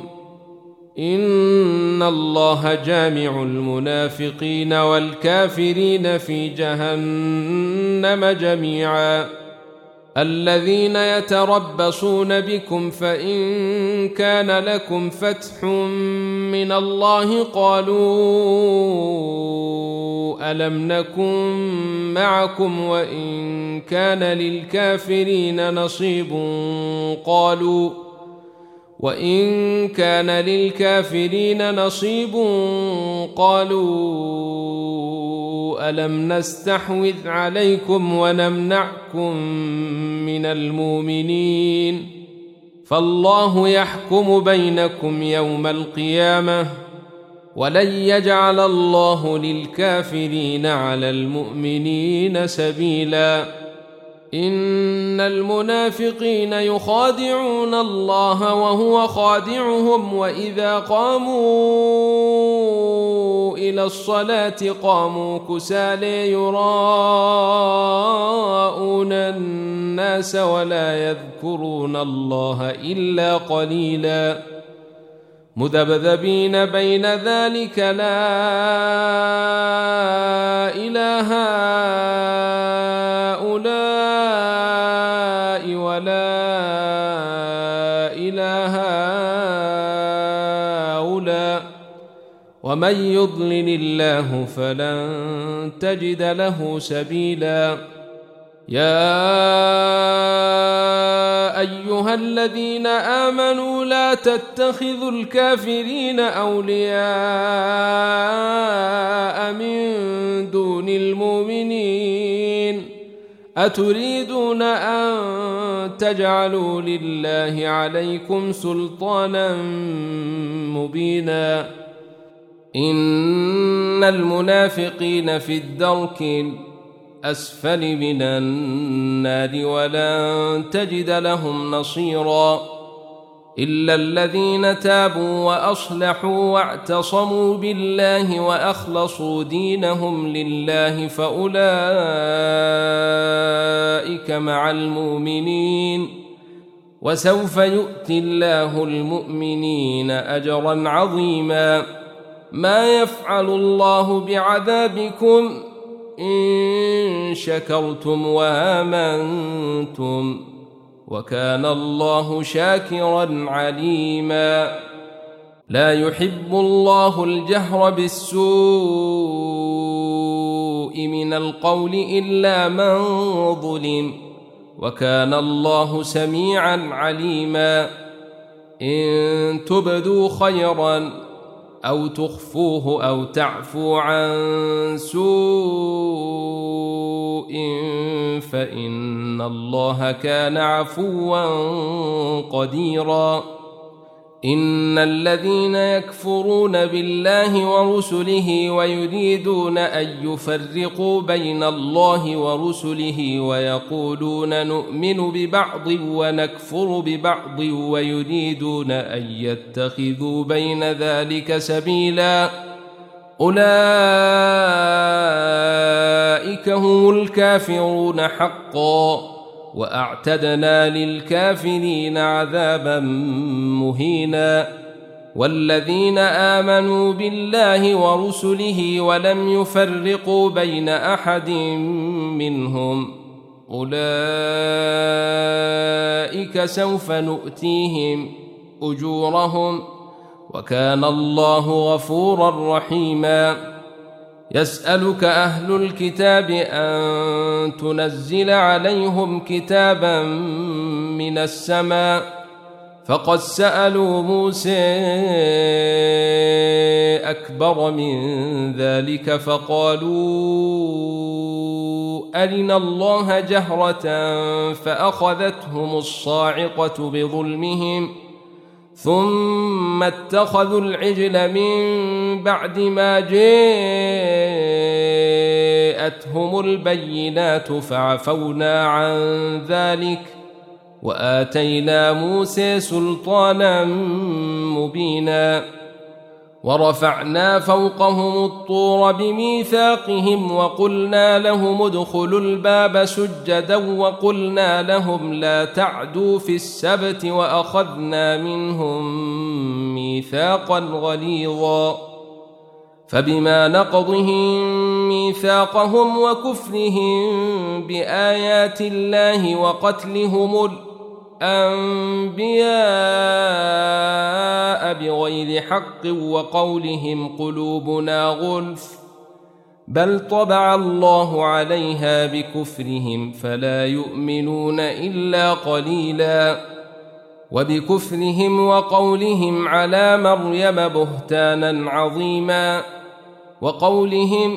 إن الله جامع المنافقين والكافرين في جهنم جميعا الذين يتربصون بكم فإن كان لكم فتح من الله قالوا ألم نكن معكم وإن كان للكافرين نصيب قالوا ألم نستحوذ عليكم ونمنعكم من المؤمنين فالله يحكم بينكم يوم القيامة ولن يجعل الله للكافرين على المؤمنين سبيلا إن المنافقين يخادعون الله وهو خادعهم وإذا قاموا إلى الصلاة قاموا كسالى يراءون الناس ولا يذكرون الله إلا قليلا مذبذبين بين ذلك لا إله هؤلاء ولا إله هؤلاء ومن يضلل الله فلن تجد له سبيلا يا أيها الذين آمنوا لا تتخذوا الكافرين أولياء من دون المؤمنين أتريدون أن تجعلوا لله عليكم سلطانا مبينا إن المنافقين في الدرك أسفل من النار ولن تجد لهم نصيرا إلا الذين تابوا وأصلحوا واعتصموا بالله وأخلصوا دينهم لله فأولئك مع المؤمنين وسوف يؤتي الله المؤمنين أجرا عظيما ما يفعل الله بعذابكم إن شكرتم وآمنتم وكان الله شاكرا عليما لا يحب الله الجهر بالسوء من القول إلا من ظلم وكان الله سميعا عليما إن تبدوا خيرا أو تخفوه أو تعفوا عن سوء فإن إن الله كان عفوا قديرا إن الذين يكفرون بالله ورسله ويريدون أن يفرقوا بين الله ورسله ويقولون نؤمن ببعض ونكفر ببعض ويريدون أن يتخذوا بين ذلك سبيلا أولئك هم الكافرون حقا وأعتدنا للكافرين عذابا مهينا والذين آمنوا بالله ورسله ولم يفرقوا بين أحد منهم أولئك سوف نؤتيهم أجورهم وكان الله غفورا رحيما يسألك أهل الكتاب أن تنزل عليهم كتابا من السماء فقد سألوا موسى أكبر من ذلك فقالوا أرنا الله جهرة فأخذتهم الصاعقة بظلمهم ثم اتخذوا العجل من بعد ما جاءتهم البينات فعفونا عن ذلك وآتينا موسى سلطانا مبينا ورفعنا فوقهم الطور بميثاقهم وقلنا لهم ادخلوا الباب سجدا وقلنا لهم لا تعدوا في السبت وأخذنا منهم ميثاقا غليظا فبما نقضهم ميثاقهم وكفرهم بآيات الله وقتلهم الأنبياء بغير حق وقولهم قلوبنا غلف بل طبع الله عليها بكفرهم فلا يؤمنون إلا قليلا وبكفرهم وقولهم على مريم بهتانا عظيما وقولهم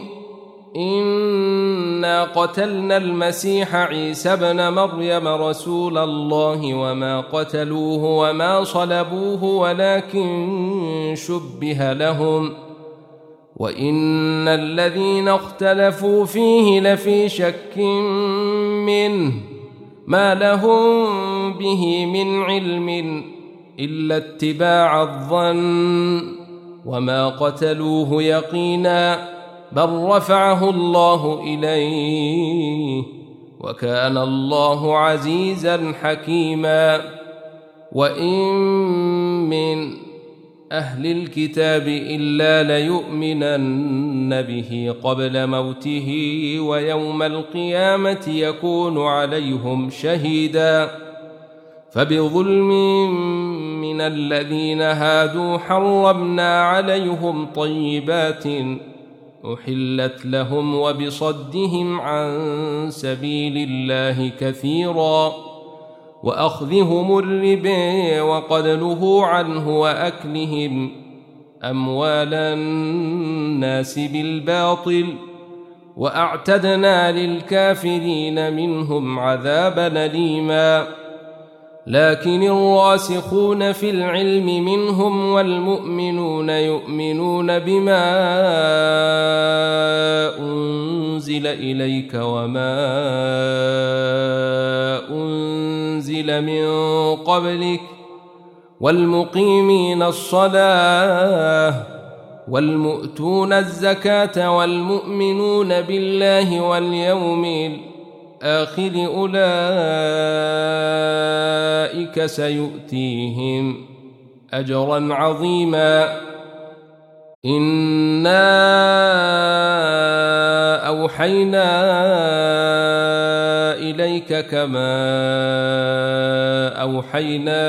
إنا قتلنا المسيح عيسى ابن مريم رسول الله وما قتلوه وما صلبوه ولكن شبه لهم وإن الذين اختلفوا فيه لفي شك منه ما لهم به من علم إلا اتباع الظن وما قتلوه يقينا بل رفعه الله إليه وكان الله عزيزا حكيما وإن من أهل الكتاب إلا ليؤمنن به قبل موته ويوم القيامة يكون عليهم شهيدا فبظلم من الذين هادوا حرمنا عليهم طيبات أحلت لهم وبصدهم عن سبيل الله كثيرا وأخذهم الربا وقد نهوا عنه وأكلهم أموال الناس بالباطل وأعتدنا للكافرين منهم عذابا أليما لكن الراسخون في العلم منهم والمؤمنون يؤمنون بما أنزل إليك وما أنزل من قبلك والمقيمين الصلاة والمؤتون الزكاة والمؤمنون بالله واليوم الآخر أولئك سيؤتيهم أجرا عظيما إنا أوحينا إليك كما أوحينا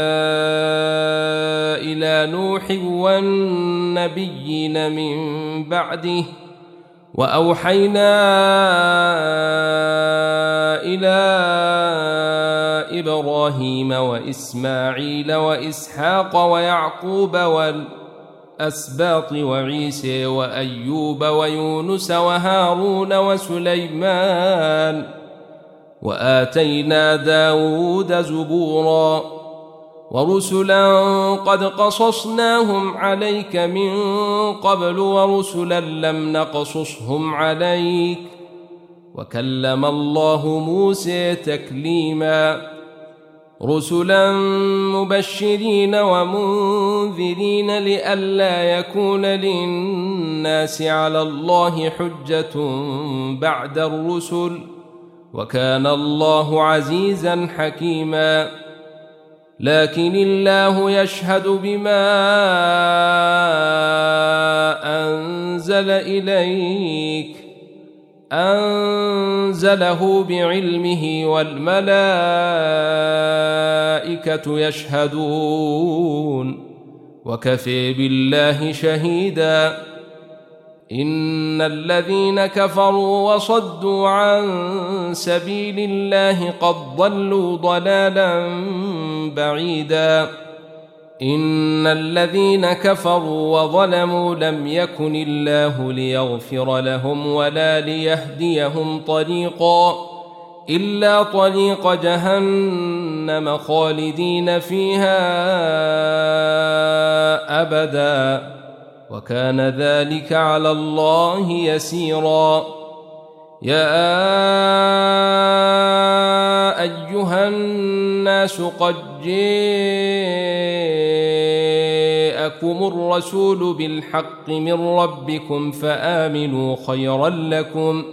إلى نوح والنبيين من بعده وأوحينا إلى إبراهيم وإسماعيل وإسحاق ويعقوب والأسباط وعيسى وأيوب ويونس وهارون وسليمان وآتينا داود زبورا ورسلا قد قصصناهم عليك من قبل ورسلا لم نقصصهم عليك وكلم الله موسى تكليما رسلا مبشرين ومنذرين لئلا يكون للناس على الله حجة بعد الرسل وكان الله عزيزا حكيما لكن الله يشهد بما أنزل إليك أنزله بعلمه والملائكة يشهدون وكفى بالله شهيدا إن الذين كفروا وصدوا عن سبيل الله قد ضلوا ضلالا بعيدا إن الذين كفروا وظلموا لم يكن الله ليغفر لهم ولا ليهديهم طريقا إلا طريق جهنم خالدين فيها أبدا وكان ذلك على الله يسيرا يا أيها الناس قد جاءكم الرسول بالحق من ربكم فآمنوا خيرا لكم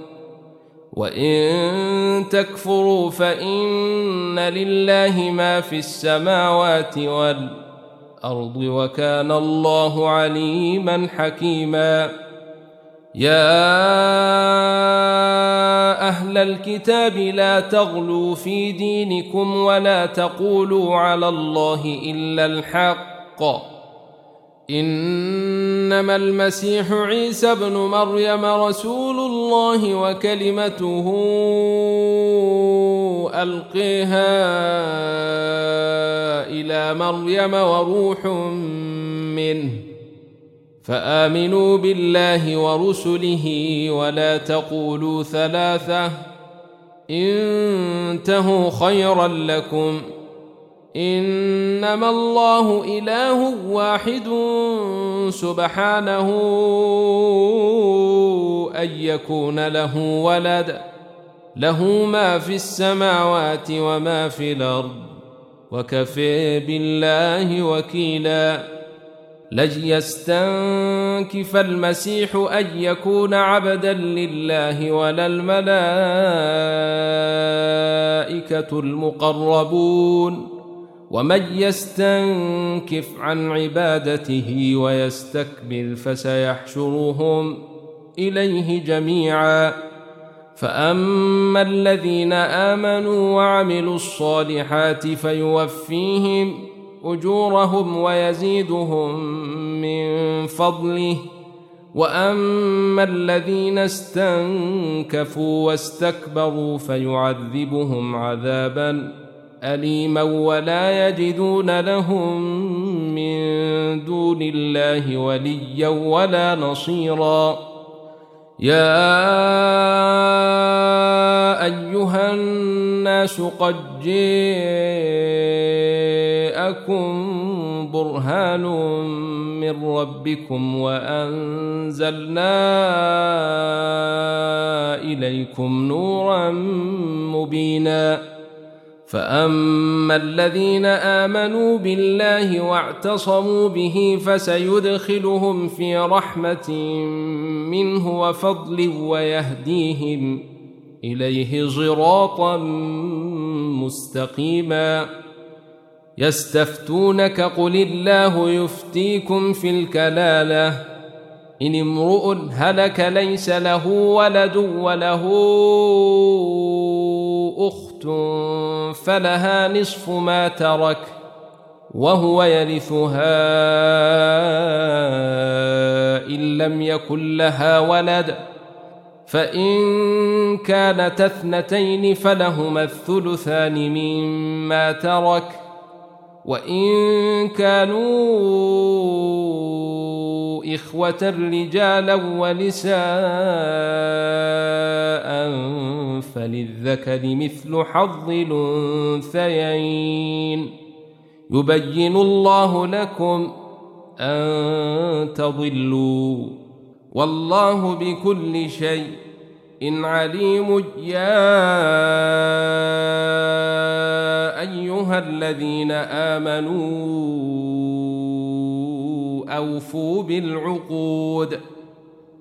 وإن تكفروا فإن لله ما في السماوات والأرض وكان الله عليما حكيما يا أهل الكتاب لا تغلوا في دينكم ولا تقولوا على الله إلا الحق إنما المسيح عيسى ابن مريم رسول الله وكلمته ألقيها إلى مريم وروح منه فآمنوا بالله ورسله ولا تقولوا ثلاثة انتهوا خيرا لكم إنما الله إله واحد سبحانه أن يكون له ولد له ما في السماوات وما في الأرض وكفى بالله وكيلا لن يستنكف المسيح أن يكون عبدا لله ولا الملائكة المقربون ومن يستنكف عن عبادته ويستكبر فسيحشرهم إليه جميعا فأما الذين آمنوا وعملوا الصالحات فيوفيهم أجورهم ويزيدهم من فضله وأما الذين استنكفوا واستكبروا فيعذبهم عذابا أليما ولا يجدون لهم من دون الله وليا ولا نصيرا يا أيها الناس قد جاءكم برهان من ربكم وأنزلنا إليكم نورا مبينا فأما الذين آمنوا بالله واعتصموا به فسيدخلهم في رحمة منه وفضل ويهديهم إليه صراطا مستقيما يستفتونك قل الله يفتيكم في الكلالة إن امرؤ هلك ليس له ولد وله أخت فلها نصف ما ترك وهو يرثها إن لم يكن لها ولد فإن كانت اثنتين فلهما الثلثان مما ترك وإن كانوا إخوة رجالا ونساء فللذكر مثل حظ الأنثيين يبين الله لكم أن تضلوا والله بكل شيء عليم. يا أيها الذين آمنوا أوفوا بالعقود